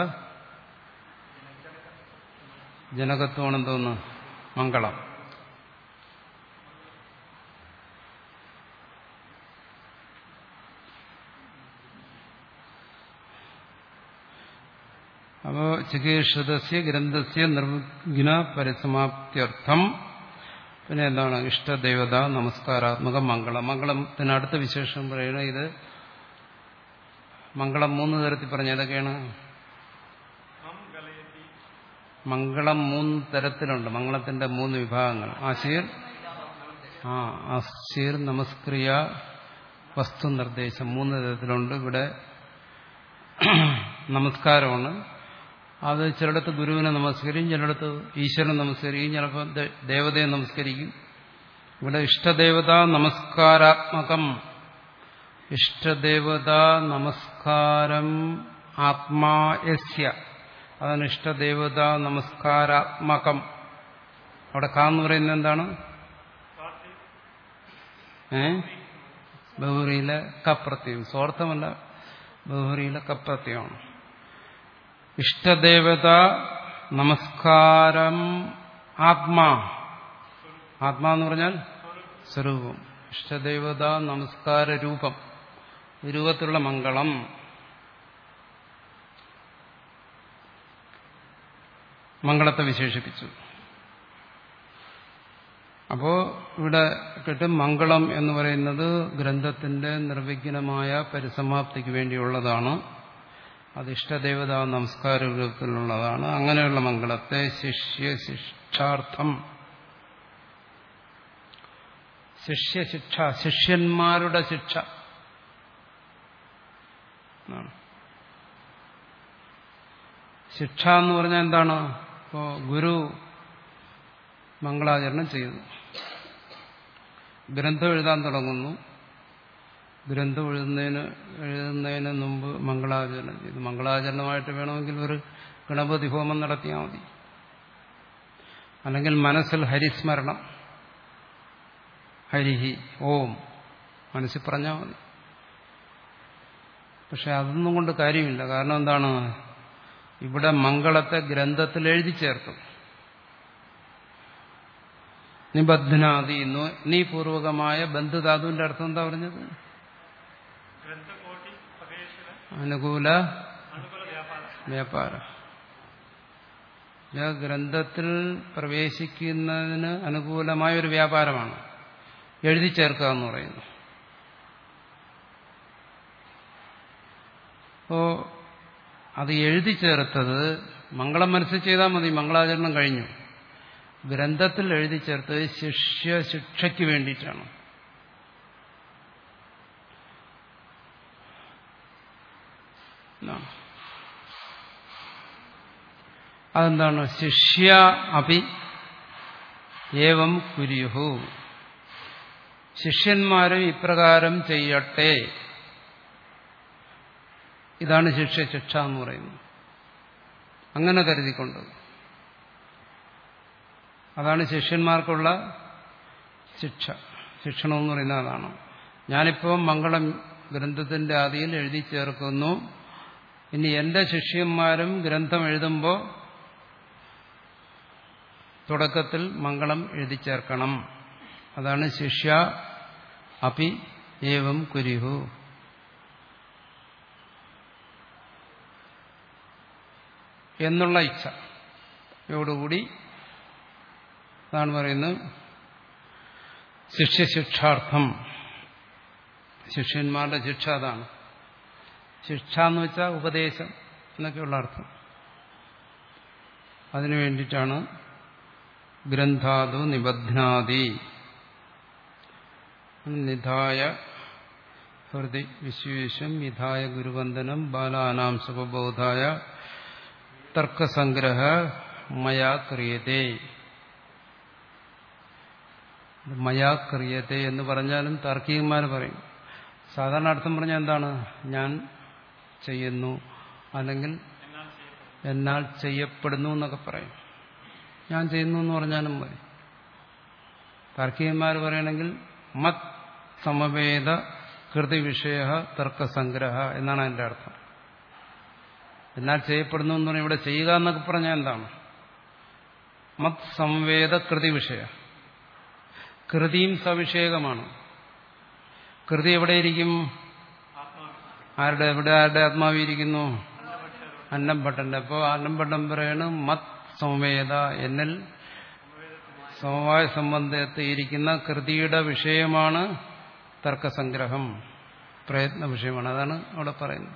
ജനകത്വമാണെന്തോന്ന്? മംഗളം. അപ്പോ ചികീർഷതസ്യ ഗ്രന്ഥസ്യ നിർവിഘ്ന പരിസമാപ്ത്യർത്ഥം. പിന്നെ എന്താണ്? ഇഷ്ടദേവത നമസ്കാരാത്മക മംഗളം. മംഗളത്തിന് അടുത്ത വിശേഷം പറയുന്നത് ഇത് മംഗളം മൂന്ന് തരത്തിൽ പറഞ്ഞ ഏതൊക്കെയാണ്? മംഗളം മൂന്ന് തരത്തിലുണ്ട്. മംഗളത്തിന്റെ മൂന്ന് വിഭാഗങ്ങൾ. ആശീർ ആ അസ്യർ നമസ്ക്രിയ വസ്തു നിർദ്ദേശം മൂന്ന് തരത്തിലുണ്ട്. ഇവിടെ നമസ്കാരമാണ്. അത് ചിലയിടത്ത് ഗുരുവിനെ നമസ്കരിക്കും, ചിലയിടത്ത് ഈശ്വരനെ നമസ്കരിക്കും, ചിലപ്പോൾ ദേവതയെ നമസ്കരിക്കും. ഇവിടെ ഇഷ്ടദേവതാ നമസ്കാരാത്മകം, ഇഷ്ടദേവതാ നമസ്കാരം ആത്മായസ്യ, അതാണ് ഇഷ്ടദേവതാ നമസ്കാരാത്മകം. അവിടെ കാ എന്ന് പറയുന്നത് എന്താണ്? ഏ ബഹുറിയിലെ കപ്രത്യം, സ്വാർത്ഥമല്ല, ബഹുറിയിലെ കപ്രത്യമാണ്. ഇഷ്ടദേവത നമസ്കാരം ആത്മാ, ആത്മാ എന്ന് പറഞ്ഞാൽ സ്വരൂപം. ഇഷ്ടദേവത നമസ്കാര രൂപം, രൂപത്തിലുള്ള മംഗളം. മംഗളത്തെ വിശേഷിപ്പിച്ചു. അപ്പോ ഇവിടെ കിട്ടും മംഗളം എന്ന് പറയുന്നത് ഗ്രന്ഥത്തിന്റെ നിർവിഘ്നമായ പരിസമാപ്തിക്ക് വേണ്ടിയുള്ളതാണ്. അത് ഇഷ്ടദേവതാ നമസ്കാര രൂപത്തിലുള്ളതാണ്. അങ്ങനെയുള്ള മംഗളത്തെ ശിഷ്യശിക്ഷാർത്ഥം, ശിഷ്യശിക്ഷ, ശിഷ്യന്മാരുടെ ശിക്ഷ. ശിക്ഷ എന്ന് പറഞ്ഞാൽ എന്താണ്? ഇപ്പോ ഗുരു മംഗളാചരണം ചെയ്തു, ഗ്രന്ഥം എഴുതാൻ തുടങ്ങുന്നു. ഗ്രന്ഥം എഴുതുന്നതിന് എഴുതുന്നതിന് മുമ്പ് മംഗളാചരണം ചെയ്തു. മംഗളാചരണമായിട്ട് വേണമെങ്കിൽ ഒരു ഗണപതി ഹോമം നടത്തിയാൽ മതി, അല്ലെങ്കിൽ മനസ്സിൽ ഹരിസ്മരണം, ഹരിഹി ഓം മനസ്സിൽ പറഞ്ഞാൽ മതി. പക്ഷെ അതൊന്നും കൊണ്ട് കാര്യമില്ല. കാരണം എന്താണ്? ഇവിടെ മംഗളത്തെ ഗ്രന്ഥത്തിൽ എഴുതി ചേർക്കും. നിബധ്നാദി, നീ പൂർവകമായ ബന്ധുധാതുവിന്റെ അർത്ഥം എന്താ പറഞ്ഞത്? അനുകൂല വ്യാപാരം. ഗ്രന്ഥത്തിൽ പ്രവേശിക്കുന്നതിന് അനുകൂലമായ ഒരു വ്യാപാരമാണ് എഴുതി ചേർക്കുക എന്ന് പറയുന്നു. അപ്പോ അത് എഴുതി ചേർത്തത് മംഗളം മനസ്സിൽ ചെയ്താൽ മതി, മംഗളാചരണം കഴിഞ്ഞു. ഗ്രന്ഥത്തിൽ എഴുതി ചേർത്തത് ശിഷ്യ ശിക്ഷയ്ക്ക് വേണ്ടിയിട്ടാണ്. അതെന്താണ്? ശിഷ്യ അപി ഏവം കുര്യുഹു, ശിഷ്യന്മാരും ഇപ്രകാരം ചെയ്യട്ടെ. ഇതാണ് ശിഷ്യ ശിക്ഷ എന്ന് പറയുന്നത്. അങ്ങനെ കരുതിക്കൊണ്ട്, അതാണ് ശിഷ്യന്മാർക്കുള്ള ശിക്ഷ. ശിക്ഷണം എന്ന് പറയുന്നത് അതാണ്. ഞാനിപ്പോൾ മംഗളം ഗ്രന്ഥത്തിന്റെ ആദിയിൽ എഴുതി ചേർക്കുന്നു. ഇനി എന്റെ ശിഷ്യന്മാരും ഗ്രന്ഥം എഴുതുമ്പോൾ തുടക്കത്തിൽ മംഗളം എഴുതി ചേർക്കണം. അതാണ് ശിഷ്യ അപി ഏവം കുര്യുഹു. എന്നുള്ള ഇച്ഛ യോടുകൂടി അതാണ് പറയുന്നത് ശിഷ്യശിക്ഷാർത്ഥം. ശിഷ്യന്മാരുടെ ശിക്ഷ അതാണ്. ശിക്ഷ എന്ന് വെച്ചാൽ ഉപദേശം എന്നൊക്കെയുള്ള അർത്ഥം. അതിനു വേണ്ടിയിട്ടാണ് ഗ്രന്ഥാതു നിബധ്നാദി നിധായ ഹൃദി വിശ്വേശം വിധായ ഗുരുവന്ദനം ബാലാനാം സുഖബോധായ തർക്കസംഗ്രഹ മയാ ക്രിയതേ. മയാ ക്രിയതേ എന്ന് പറഞ്ഞാലും താർക്കികന്മാർ പറയും. സാധാരണ അർത്ഥം പറഞ്ഞാൽ എന്താണ്? ഞാൻ ചെയ്യുന്നു, അല്ലെങ്കിൽ എന്നാൽ ചെയ്യപ്പെടുന്നു എന്നൊക്കെ പറയും. ഞാൻ ചെയ്യുന്നു എന്ന് പറഞ്ഞാലും മതി. താർക്കികന്മാർ പറയണമെങ്കിൽ മത് സമവേദ കൃതി വിഷയ തർക്കസംഗ്രഹ എന്നാണ് അതിന്റെ അർത്ഥം. എന്നാൽ ചെയ്യപ്പെടുന്നു എന്ന് പറഞ്ഞാൽ ഇവിടെ ചെയ്യുക എന്നൊക്കെ പറഞ്ഞാൽ എന്താണ്? മത് സംവേദ കൃതി വിഷയ. കൃതിയും സവിഷേകമാണ്. കൃതി എവിടെയിരിക്കും? ആരുടെ എവിടെ ആരുടെ ആത്മാവിരിക്കുന്നു? അന്നംഭട്ടന്റെ. അപ്പോൾ അന്നംഭട്ടൻ പറയാണ് മത് സംവേദ, എന്നിൽ സമവായ സംബന്ധത്തിൽ ഇരിക്കുന്ന കൃതിയുടെ വിഷയമാണ് തർക്കസംഗ്രഹം, പ്രയത്ന വിഷയമാണ്. അതാണ് അവിടെ പറയുന്നത്.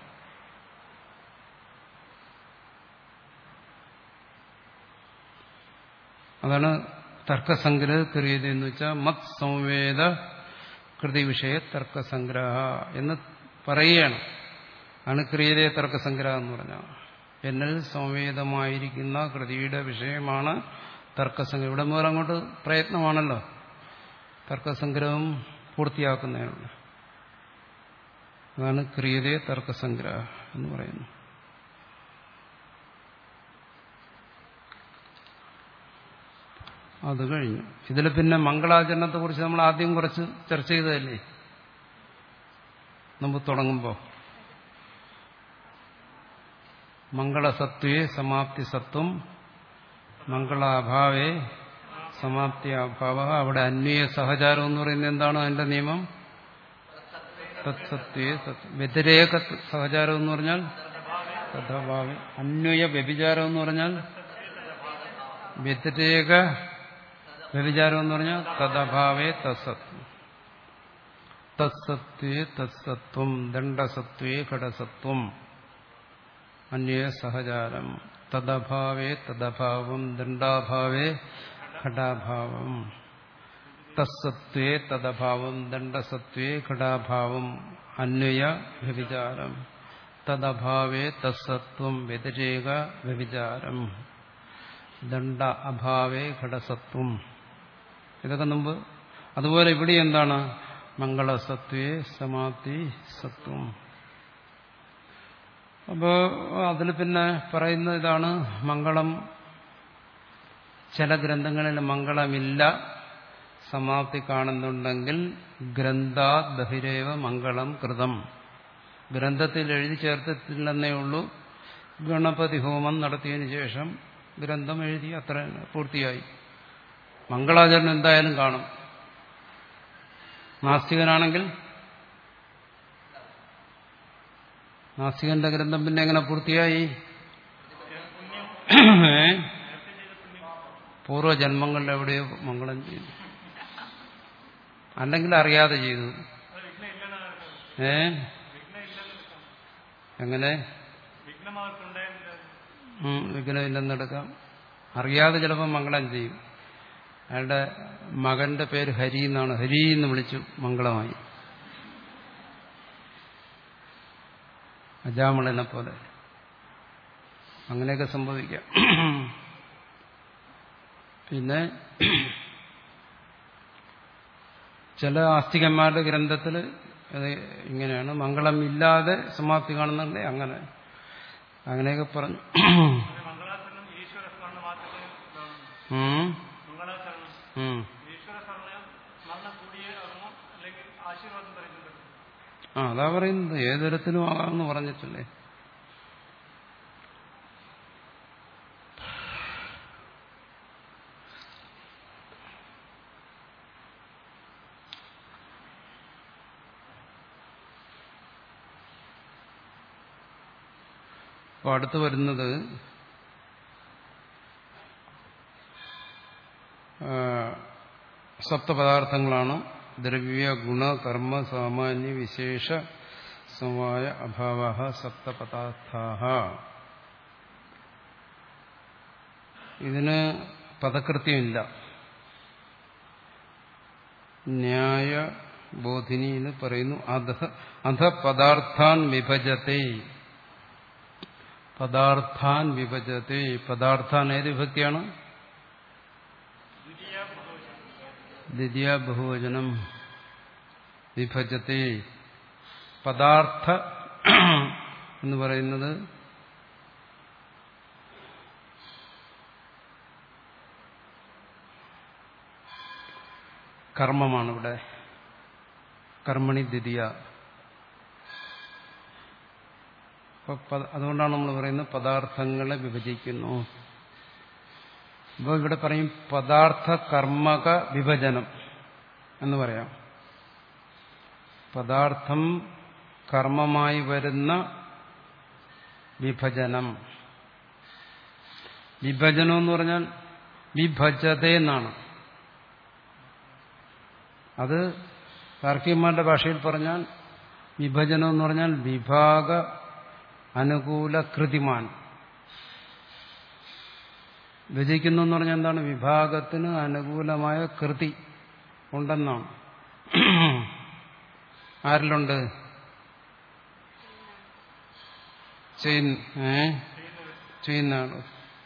അതാണ് തർക്കസംഗ്രഹ ക്രിയത എന്ന് വെച്ചാൽ മത് സംവേദ കൃതി വിഷയ തർക്കസംഗ്രഹ എന്ന് പറയുകയാണ്. ആണ് ക്രിയതയെ തർക്കസംഗ്രഹം എന്ന് പറഞ്ഞാൽ എന്നിൽ സംവേദമായിരിക്കുന്ന കൃതിയുടെ വിഷയമാണ് തർക്കസംഗ്രഹം. ഇവിടെ മുതൽ അങ്ങോട്ട് പ്രയത്നമാണല്ലോ തർക്കസംഗ്രഹം പൂർത്തിയാക്കുന്നതിനുള്ള. അതാണ് ക്രിയതയെ തർക്കസംഗ്രഹ എന്ന് പറയുന്നത്. അത് കഴിഞ്ഞു. ഇതിൽ പിന്നെ മംഗളാചരണത്തെ കുറിച്ച് നമ്മൾ ആദ്യം കുറച്ച് ചർച്ച ചെയ്തതല്ലേ മുമ്പ് തുടങ്ങുമ്പോൾ. മംഗളസത്വേ സമാപ്തി സത്വം മംഗളാഭാവേ സമാപ്തി അഭാവ. അവിടെ അന്വയ സഹചാരം എന്ന് പറയുന്നത് എന്താണ്? അതിന്റെ നിയമം തത്സത്വേ സത്വം. വ്യതിരേക സഹചാരം എന്ന് പറഞ്ഞാൽ തദ്ഭാവേ. അന്വയ വ്യഭിചാരം എന്ന് പറഞ്ഞാൽ വ്യതിരേക വ്യഭിചാരം എന്ന് പറഞ്ഞാൽ തദഭാവേ തത്സത്വം. തത്സത്വേ തത്സത്വം ദണ്ഡസത്വേ ഘടസത്വം അന്വയ സഹചാരം. തദഭാവേ തദഭാവം ദണ്ഡാഭാവേ ഘടാഭാവം. തത്സത്വേ തദഭാവം ദണ്ഡസത്വേ ഘടാഭാവം അന്വയ വ്യഭിചാരം. തദഭാവേ തത്സത്വം വ്യതിരേക വ്യഭിചാരം ദണ്ഡ അഭാവേ ഘടസത്വം. ഇതൊക്കെ മുമ്പ്. അതുപോലെ ഇവിടെ എന്താണ്? മംഗളസത്വേ സമാപ്തി സത്വം. അപ്പോ അതിൽ പിന്നെ പറയുന്ന ഇതാണ് മംഗളം. ചില ഗ്രന്ഥങ്ങളിൽ മംഗളമില്ല, സമാപ്തി കാണുന്നുണ്ടെങ്കിൽ ഗ്രന്ഥാ ബഹിരേവ മംഗളം കൃതം. ഗ്രന്ഥത്തിൽ എഴുതി ചേർത്തിട്ടില്ലെന്നേ ഉള്ളൂ. ഗണപതി ഹോമം നടത്തിയതിനു ശേഷം ഗ്രന്ഥം എഴുതി, അത്ര പൂർത്തിയായി. മംഗളാചരണം എന്തായാലും കാണും. നാസ്തികനാണെങ്കിൽ നാസ്തികന്റെ ഗ്രന്ഥം പിന്നെ എങ്ങനെ പൂർത്തിയായി? പൂർവ്വജന്മങ്ങളിൽ എവിടെയോ മംഗളം ചെയ്തു, അല്ലെങ്കിൽ അറിയാതെ ചെയ്തു. ഏ എങ്ങനെ വിഘ്നമില്ലെന്നെടുക്കാം. അറിയാതെ ചിലപ്പോൾ മംഗളം ചെയ്യും. അയാളുടെ മകന്റെ പേര് ഹരി എന്നാണ്, ഹരി എന്ന് വിളിച്ചു മംഗളമായി. അജാമളനെ പോലെ അങ്ങനെയൊക്കെ സംഭവിക്കാം. പിന്നെ ചില ആസ്തികന്മാരുടെ ഗ്രന്ഥത്തിൽ ഇങ്ങനെയാണ്, മംഗളമില്ലാതെ സമാപ്തി കാണുന്നുണ്ട്. അങ്ങനെ അങ്ങനെയൊക്കെ പറഞ്ഞു. ആ അതാ പറയുന്നത്, ഏതൊരത്തിലും ആകാമെന്ന് പറഞ്ഞിട്ടില്ലേ. അപ്പൊ അടുത്ത് വരുന്നത് സപ്തപദാർത്ഥങ്ങളാണ്. ദ്രവ്യ ഗുണ കർമ്മ സാമാന്യ വിശേഷ സമവായ അഭാവ സപ്തപദാർത്ഥാഃ. ഇതിന് പദകൃത്യമില്ല. ന്യായ ബോധിനി എന്ന് പറയുന്നു. അധ അധ പദാർത്ഥാൻ വിഭജത്തെ. പദാർത്ഥാൻ വിഭജത്തെ. പദാർത്ഥാൻ ഏത് വിഭക്തിയാണ്? ദ്വിതീയ ബഹുവചനം. വിഭജത്തെ. പദാർത്ഥ എന്ന് പറയുന്നത് കർമ്മമാണ്. ഇവിടെ കർമ്മണി ദ്വിതീയ. അതുകൊണ്ടാണ് നമ്മൾ പറയുന്നത് പദാർത്ഥങ്ങളെ വിഭജിക്കുന്നു. അപ്പോൾ ഇവിടെ പറയും പദാർത്ഥ കർമ്മക വിഭജനം എന്ന് പറയാം. പദാർത്ഥം കർമ്മമായി വരുന്ന വിഭജനം. വിഭജനം എന്ന് പറഞ്ഞാൽ വിഭജത എന്നാണ്. അത് താർക്കികന്മാരുടെ ഭാഷയിൽ പറഞ്ഞാൽ വിഭജനം എന്ന് പറഞ്ഞാൽ വിഭാഗ അനുകൂല കൃതിമാൻ. വിഭജിക്കുന്നു എന്ന് പറഞ്ഞാൽ എന്താണ്? വിഭാഗത്തിന് അനുകൂലമായ കൃതി ഉണ്ടെന്നാണ്. ആരിലുണ്ട്? ചെയ്യുന്ന ഏ ചെയ്യുന്ന ആള്.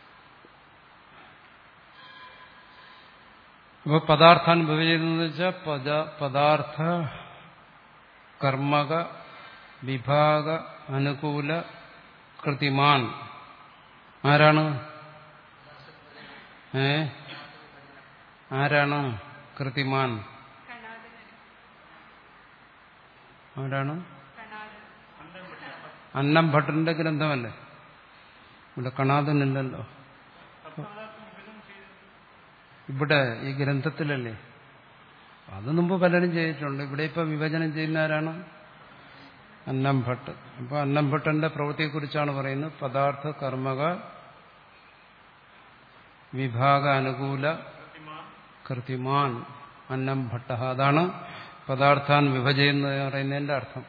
അപ്പൊ പദാർത്ഥാൻ വിഭജിക്കുന്നത് വെച്ചാൽ പദ പദാർത്ഥ കർമ്മക വിഭാഗ അനുകൂല കൃതിമാൻ ആരാണ്? ഏ ആരാണ് കൃതിമാൻ? ആരാണ്? അന്നം ഭട്ടന്റെ ഗ്രന്ഥമല്ലേ? ഇവിടെ കണാദനില്ലല്ലോ. ഇവിടെ ഈ ഗ്രന്ഥത്തിലല്ലേ? അത് മുമ്പ് പലരും ചെയ്തിട്ടുണ്ട്. ഇവിടെ ഇപ്പൊ വിഭജനം ചെയ്യുന്ന ആരാണ്? അന്നം ഭട്ട്. അപ്പൊ അന്നം ഭട്ടന്റെ പ്രവൃത്തിയെക്കുറിച്ചാണ് പറയുന്നത്. പദാർത്ഥ കർമ്മക വിഭാഗ അനുകൂല കൃതിമാൻ അന്നം ഭട്ട. അതാണ് പദാർത്ഥാൻ വിഭജയെന്ന് പറയുന്നതിന്റെ അർത്ഥം.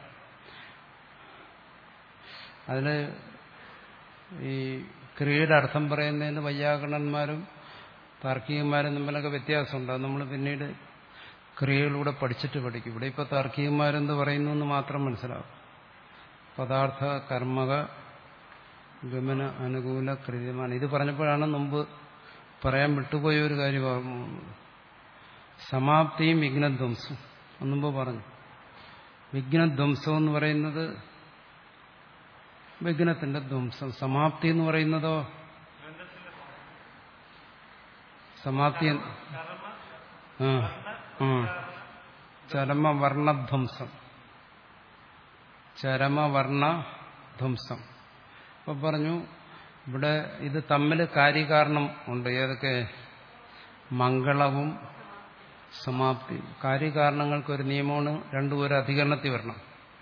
അതിന് ഈ ക്രിയയുടെ അർത്ഥം പറയുന്നതിന് വൈയാകരണന്മാരും താർക്കികന്മാരും തമ്മിലൊക്കെ വ്യത്യാസമുണ്ട്. അത് നമ്മൾ പിന്നീട് ക്രിയകളിലൂടെ പഠിച്ചിട്ട് പഠിക്കും. ഇവിടെ ഇപ്പോൾ താർക്കികന്മാരെന്ത് പറയുന്നു എന്ന് മാത്രം മനസ്സിലാവും. പദാർത്ഥ കർമ്മക ഗമന അനുകൂല കൃതിമാൻ ഇത് പറഞ്ഞപ്പോഴാണ് മുമ്പ് പറയാൻ വിട്ടുപോയ ഒരു കാര്യം ഓർമ്മ വന്നത്. സമാപ്തിയും വിഘ്നധ്വംസം മുമ്പ് പറഞ്ഞു. വിഘ്നധ്വംസം എന്ന് പറയുന്നത് വിഘ്നത്തിന്റെ ധ്വംസം. സമാപ്തി എന്ന് പറയുന്നതോ സമാപ്തി ചരമവർണധ്വംസം. ചരമവർണധ്വംസം. അപ്പൊ പറഞ്ഞു ഇവിടെ ഇത് തമ്മിൽ കാര്യകാരണം ഉണ്ട്. ഏതൊക്കെ? മംഗളവും സമാപ്തിയും. കാര്യകാരണങ്ങൾക്കൊരു നിയമമാണ്. രണ്ടും ഒരു അധികരണത്തിൽ വരണം.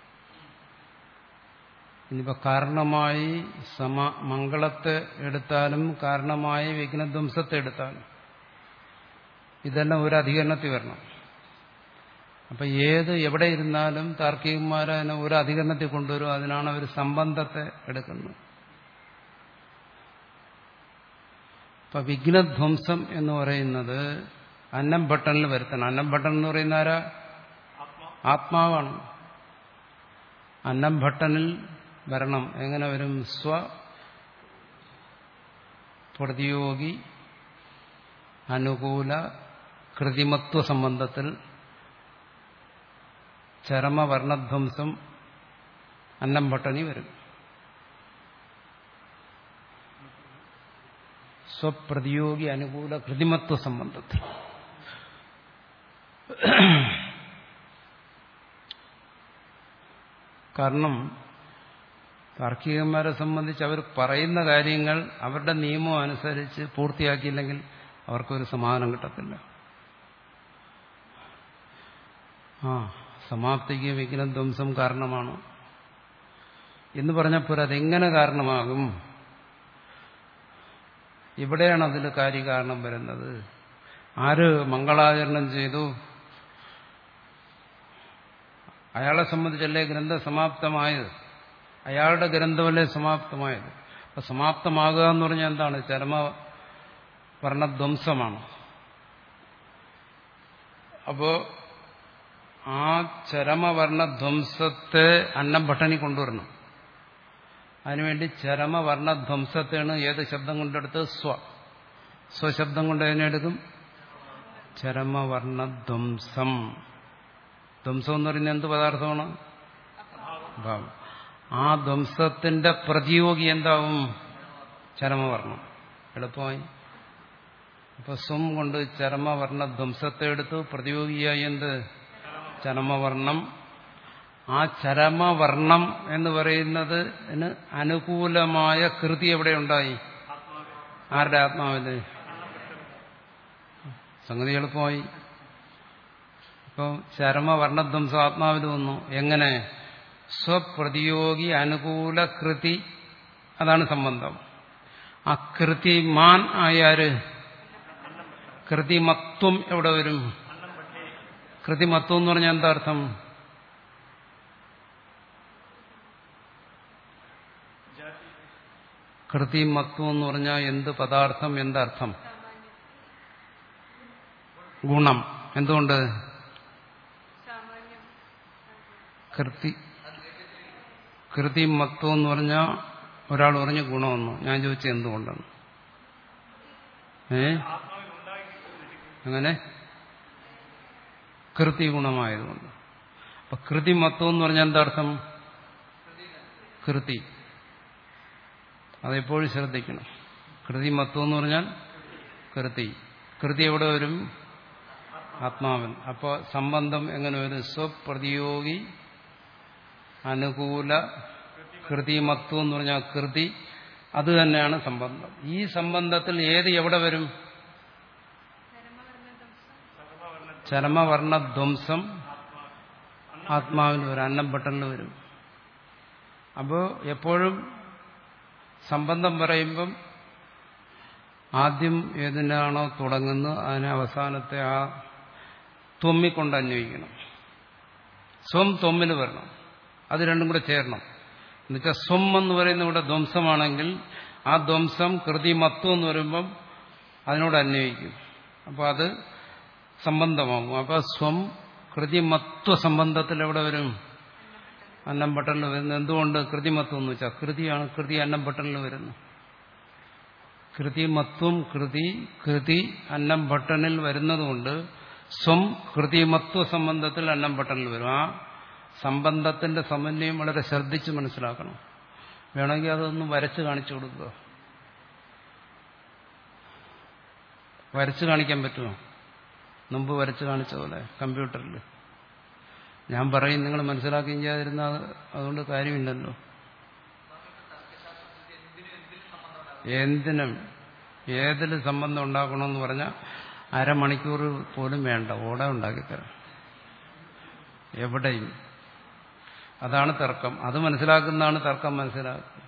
ഇനിയിപ്പോ കാരണമായി സമ മംഗളത്തെ എടുത്താലും കാരണമായി വിഘ്നധ്വംസത്തെ എടുത്താലും ഇതെല്ലാം ഒരു അധികരണത്തിൽ വരണം. അപ്പൊ ഏത് എവിടെ ഇരുന്നാലും താർക്കികന്മാർ അതിനെ ഒരു അധികരണത്തിൽ കൊണ്ടുവരും. അതിനാണ് അവർ സംബന്ധത്തെ എടുക്കുന്നത്. അപ്പൊ വിഘ്നധ്വംസം എന്ന് പറയുന്നത് അന്നം ഭട്ടനിൽ വരുത്തണം. അന്നം ഭട്ടൻ എന്ന് പറയുന്ന ആരാ? ആത്മാവാണ്. അന്നം ഭട്ടനിൽ വരണം. എങ്ങനെ വരും? സ്വ പ്രതിയോഗി അനുകൂല കൃതിമത്വ സംബന്ധത്തിൽ ചരമവർണധ്വംസം അന്നം ഭട്ടനി വരും. സ്വപ്രതിയോഗി അനുകൂല കൃതിമത്വ സംബന്ധത്തിൽ. കാരണം താർക്കികന്മാരെ സംബന്ധിച്ച് അവർ പറയുന്ന കാര്യങ്ങൾ അവരുടെ നിയമം അനുസരിച്ച് പൂർത്തിയാക്കിയില്ലെങ്കിൽ അവർക്കൊരു സമാധാനം കിട്ടത്തില്ല. ആ സമാപ്തിക്ക് വിഘ്നധ്വംസം കാരണമാണ് എന്ന് പറഞ്ഞപ്പോൾ അതെങ്ങനെ കാരണമാകും? ഇവിടെയാണ് അതിൽ കാര്യകാരണം വരുന്നത്. ആര് മംഗളാചരണം ചെയ്തു? അയാളെ സംബന്ധിച്ചല്ലേ ഗ്രന്ഥം സമാപ്തമായത്. അയാളുടെ ഗ്രന്ഥമല്ലേ സമാപ്തമായത്. അപ്പൊ സമാപ്തമാകുക എന്ന് പറഞ്ഞാൽ എന്താണ്? ചരമവർണധ്വംസമാണ്. അപ്പോ ആ ചരമവർണധ്വംസത്തെ അന്നം ഭട്ടനി കൊണ്ടുവരണം. അതിനുവേണ്ടി ചരമവർണധ്വംസത്തെയാണ് ഏത് ശബ്ദം കൊണ്ടെടുത്ത്? സ്വ. സ്വശബ്ദം കൊണ്ട് അതിനെടുക്കും ചരമവർണധ്വംസം. ധ്വംസം എന്ന് പറയുന്നത് എന്ത് പദാർത്ഥമാണ്? ഭാവം. ആ ധ്വംസത്തിന്റെ പ്രതിയോഗി എന്താവും? ചരമവർണം. എളുപ്പമായി. അപ്പൊ സ്വം കൊണ്ട് ചരമവർണധ്വംസത്തെ എടുത്തു. പ്രതിയോഗിയായി എന്ത്? ചരമവർണം. ആ ചരമവർണം എന്ന് പറയുന്നത് അനുകൂലമായ കൃതി എവിടെ ഉണ്ടായി? ആരുടെ? ആത്മാവിന്റെ. സംഗതി എളുപ്പമായി. ഇപ്പം ചരമവർണധ്വംസം ആത്മാവിൽ വന്നു. എങ്ങനെ? സ്വപ്രതിയോഗി അനുകൂല കൃതി. അതാണ് സംബന്ധം. ആ കൃതിമാൻ ആയാര്? കൃതിമത്വം എവിടെ വരും? കൃതിമത്വം എന്ന് പറഞ്ഞാൽ എന്താ അർത്ഥം? കൃതി മത്വം എന്ന് പറഞ്ഞാൽ എന്ത് പദാർത്ഥം, എന്തർത്ഥം? ഗുണം. എന്തുകൊണ്ട്? കൃതി കൃതി മത്വം എന്ന് പറഞ്ഞാൽ ഒരാൾ പറഞ്ഞ ഗുണമെന്നു. ഞാൻ ചോദിച്ചത് എന്തുകൊണ്ടാണ്? ഏ അങ്ങനെ കൃതി ഗുണമായതുകൊണ്ട്. അപ്പൊ കൃതി മത്വം എന്ന് പറഞ്ഞാൽ എന്താർത്ഥം? കൃതി. അതെപ്പോഴും ശ്രദ്ധിക്കണം. കൃതി മത്വം എന്ന് പറഞ്ഞാൽ കൃതി. കൃതി എവിടെ വരും? ആത്മാവൻ. അപ്പോൾ സംബന്ധം എങ്ങനെ വരും? സ്വപ്രതിയോഗി അനുകൂല കൃതിമത്വം എന്ന് പറഞ്ഞാൽ കൃതി, അത് തന്നെയാണ് സംബന്ധം. ഈ സംബന്ധത്തിൽ ഏത് എവിടെ വരും? ചരമവർണ്ണധ്വംസം ആത്മാവിന് വരും, അന്നംപട്ടലിന് വരും. അപ്പോൾ എപ്പോഴും സംബന്ധം പറയുമ്പം ആദ്യം ഏതിനാണോ തുടങ്ങുന്നത് അതിനെ അവസാനത്തെ ആ ത്വമ്മിക്കൊണ്ട് അന്വയിക്കണം. സ്വം ത്വമ്മിന് വരണം. അത് രണ്ടും കൂടെ ചേരണം. എന്നുവെച്ചാൽ സ്വം എന്ന് പറയുന്ന ഇവിടെ ധ്വംസമാണെങ്കിൽ ആ ധ്വംസം കൃതിമത്വം എന്ന് വരുമ്പം അതിനോട് അന്വയിക്കും. അപ്പോൾ അത് സംബന്ധമാകും. അപ്പോൾ സ്വം കൃതിമത്വ സംബന്ധത്തിൽ എവിടെ വരും? അന്നംപട്ടലിൽ വരുന്നത്. എന്തുകൊണ്ട് കൃതിമത്വം എന്ന് വെച്ചാൽ കൃതിയാണ്. കൃതി അന്നംപട്ടലിൽ വരുന്നു. കൃതിമത്വം കൃതി കൃതി അന്നംപട്ടനിൽ വരുന്നതുകൊണ്ട് സ്വം കൃതിമത്വ സംബന്ധത്തിൽ അന്നംപട്ടനിൽ വരും. ആ സംബന്ധത്തിന്റെ സമന്വയം വളരെ ശ്രദ്ധിച്ച് മനസ്സിലാക്കണം. വേണമെങ്കിൽ അതൊന്ന് വരച്ച് കാണിച്ചു കൊടുക്കുക. വരച്ച് കാണിക്കാൻ പറ്റുമോ? മുമ്പ് വരച്ച് കാണിച്ച പോലെ കമ്പ്യൂട്ടറിൽ. ഞാൻ പറയും, നിങ്ങൾ മനസ്സിലാക്കി ചെയ്യാതിരുന്നാൽ അതുകൊണ്ട് കാര്യമില്ലല്ലോ. എന്തിനും ഏതിൽ സംബന്ധം ഉണ്ടാക്കണമെന്ന് പറഞ്ഞാൽ അരമണിക്കൂർ പോലും വേണ്ട, ഓടെ ഉണ്ടാക്കിത്തരാം. എവിടെയും. അതാണ് തർക്കം. അത് മനസ്സിലാക്കുന്നതാണ് തർക്കം മനസ്സിലാക്കുക.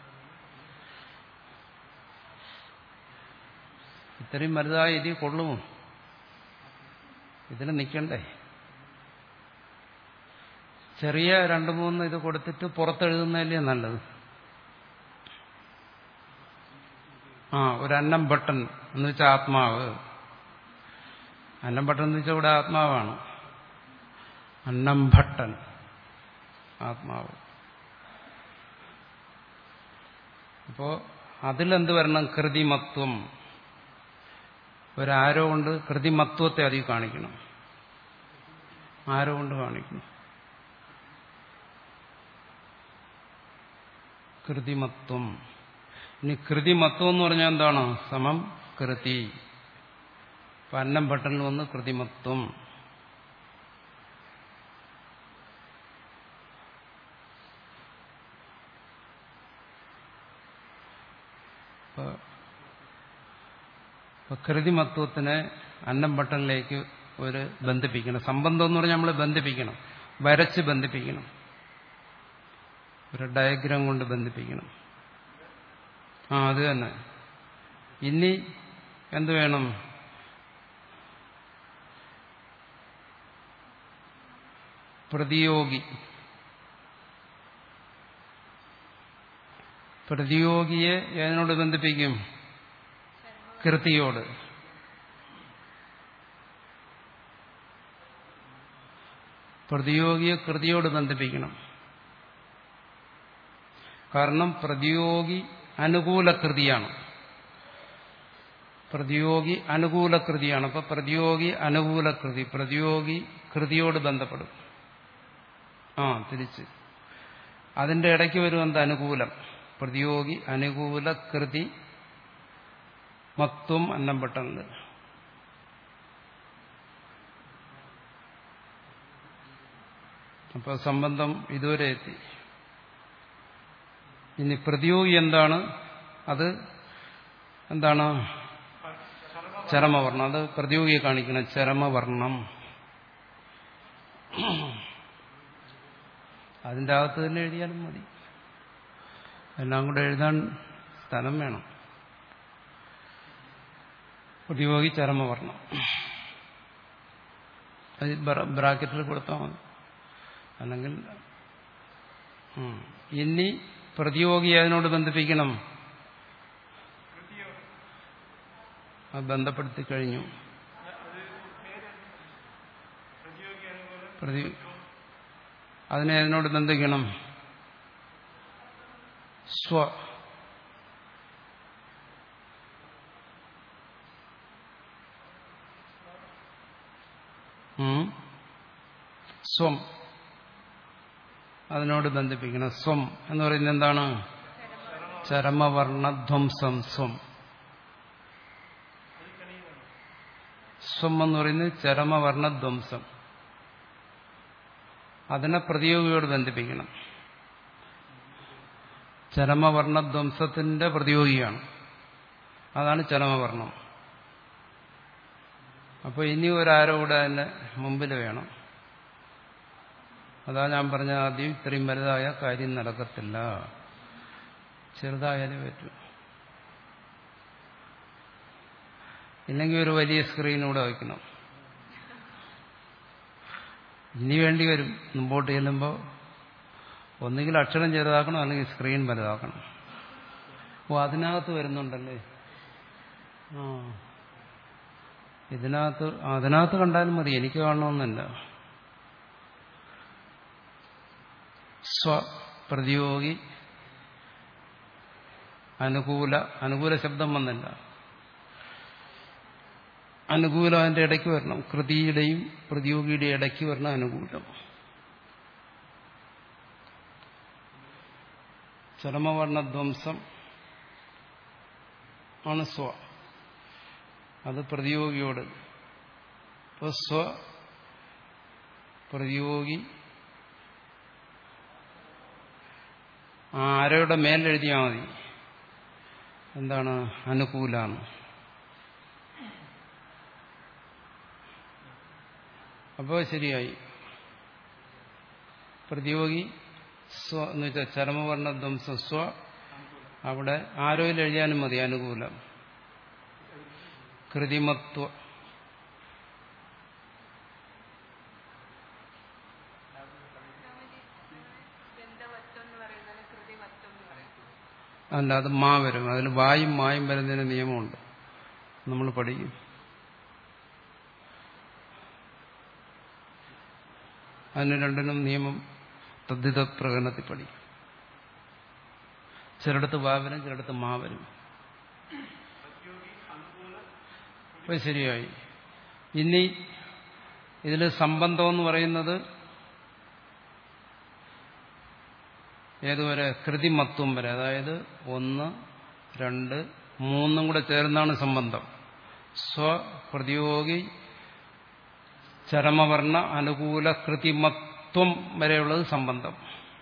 ഇത്രയും വലുതായ ഇതി കൊള്ളുമോ? ഇതിൽ നിൽക്കണ്ടേ? ചെറിയ രണ്ടു മൂന്ന് ഇത് കൊടുത്തിട്ട് പുറത്തെഴുതുന്നതല്ലേ നല്ലത്. ആ ഒരു അന്നം ബട്ടൺ എന്ന് വെച്ചാൽ ആത്മാവ്. അന്നം ബട്ടൺ എന്ന് വെച്ചാൽ ഇവിടെ ആത്മാവാണ്. അന്നം ഭട്ടൻ ആത്മാവ്. അപ്പോ അതിലെന്ത് വരണം? കൃതിമത്വം. ഒരാരോ കൊണ്ട് കൃതിമത്വത്തെ അതിൽ കാണിക്കണം. ആരോ കൊണ്ട് കാണിക്കണം. കൃതിമത്വം. ഇനി കൃതിമത്വം എന്ന് പറഞ്ഞാൽ എന്താണ്? സമം കൃതി. ഇപ്പൊ അന്നം ഭട്ടനിൽ വന്ന് കൃതിമത്വം. കൃതിമത്വത്തിനെ അന്നം ഭട്ടനിലേക്ക് ഒരു ബന്ധിപ്പിക്കണം. സംബന്ധം എന്ന് പറഞ്ഞാൽ നമ്മൾ ബന്ധിപ്പിക്കണം, വരച്ച് ബന്ധിപ്പിക്കണം, ഒരു ഡയഗ്രാം കൊണ്ട് ബന്ധിപ്പിക്കണം. ആ അത് തന്നെ. ഇനി എന്ത് വേണം? പ്രതിയോഗി. പ്രതിയോഗിയെ ഏതിനോട് ബന്ധിപ്പിക്കും? കൃതിയോട്. പ്രതിയോഗിയെ കൃതിയോട് ബന്ധിപ്പിക്കണം. കാരണം പ്രതിയോഗി അനുകൂല കൃതിയാണ്. പ്രതിയോഗി അനുകൂല കൃതിയാണ്. അപ്പൊ പ്രതിയോഗി അനുകൂല കൃതി, പ്രതിയോഗി കൃതിയോട് ബന്ധപ്പെടും. ആ തിരിച്ച് അതിന്റെ ഇടയ്ക്ക് വരും എന്ത്? അനുകൂലം. പ്രതിയോഗി അനുകൂല കൃതി മത്വം അന്നം പെട്ടെന്ന്. അപ്പൊ സംബന്ധം ഇതുവരെ എത്തി. ഇനി പ്രതിയോഗി എന്താണ്? അത് എന്താണ്? ചരമവർണ്ണം. അത് പ്രതിയോഗിയെ കാണിക്കണം. ചരമവർണ്ണം. അതിൻ്റെ അകത്ത് തന്നെ എഴുതിയാലും മതി. എല്ലാം കൂടെ എഴുതാൻ സ്ഥലം വേണം. പ്രതിയോഗി ചരമവർണ്ണം അത് ബ്രാക്കറ്റിൽ കൊടുത്താൽ മതി. അല്ലെങ്കിൽ ഇനി പ്രതിയോഗി അതിനോട് ബന്ധിപ്പിക്കണം. ബന്ധപ്പെടുത്തി കഴിഞ്ഞു. പ്രതി അതിനെ അതിനോട് ബന്ധിക്കണം. സ്വ സ്വം അതിനോട് ബന്ധിപ്പിക്കണം. സ്വം എന്ന് പറയുന്നത് എന്താണ്? ചരമവർണധ്വംസം. സ്വം സ്വം എന്ന് പറയുന്നത് ചരമവർണധ്വംസം. അതിനെ പ്രതിയോഗിയോട് ബന്ധിപ്പിക്കണം. ചരമവർണധ്വംസത്തിന്റെ പ്രതിയോഗിയാണ്. അതാണ് ചരമവർണം. അപ്പോൾ ഇനി ഒരാരോ കൂടെ അതിന്റെ മുമ്പിൽ വേണം. അതാ ഞാൻ പറഞ്ഞ ആദ്യം ഇത്രയും വലുതായ കാര്യം നടക്കത്തില്ല, ചെറുതായാലേ പറ്റൂ. ഇല്ലെങ്കിൽ ഒരു വലിയ സ്ക്രീനൂടെ വയ്ക്കണം. ഇനി വേണ്ടി വരും. മുമ്പോട്ട് ചെല്ലുമ്പോൾ ഒന്നുകിൽ അക്ഷരം ചെറുതാക്കണം, അല്ലെങ്കിൽ സ്ക്രീൻ വലുതാക്കണം. ഓ, അതിനകത്ത് വരുന്നുണ്ടല്ലേ. ആ, ഇതിനകത്ത് അതിനകത്ത് കണ്ടാലും മതി, എനിക്ക് കാണണമെന്നില്ല. സ്വ പ്രതിയോഗി അനുകൂല. അനുകൂല ശബ്ദം വന്നില്ല. അനുകൂലം അതിന്റെ ഇടയ്ക്ക് വരണം. കൃതിയുടെയും പ്രതിയോഗിയുടെയും ഇടയ്ക്ക് വരണം അനുകൂലം. ചരമവർണധ്വംസം ആണ് സ്വ. അത് പ്രതിയോഗിയോട്. ഇപ്പോൾ സ്വ പ്രതിയോഗി ആരയുടെ മേലെഴുതിയാൽ മതി. എന്താണ്? അനുകൂലാണ്. അപ്പോൾ ശരിയായി. പ്രതിയോഗി സ്വ എന്ന് വെച്ചാൽ ചരമവർണധ്വംസം സ്വ. അവിടെ ആരോയിൽ എഴുതിയാലും മതി അനുകൂലം. കൃതിമത്വ അല്ല, അത് മാ വരും. അതിൽ വായും മായും വരുന്നതിന് നിയമമുണ്ട്, നമ്മൾ പഠിക്കും. അതിന് രണ്ടിനും നിയമം തദ്ധിത പ്രകടനത്തിൽ പഠിക്കും. ചിലടത്ത് വാ വരും, ചിലടത്ത് മാ വരും. അപ്പൊ ശരിയായി. ഇനി ഇതിൽ സംബന്ധം എന്ന് പറയുന്നത് ഏതുവരെ? കൃതിമത്വം വരെ. അതായത് ഒന്ന്, രണ്ട്, മൂന്നും കൂടെ ചേർന്നാണ് സംബന്ധം. സ്വ പ്രതിയോഗി ചരമവർണ്ണ അനുകൂല കൃതിമത്വം വരെയുള്ളത് സംബന്ധം.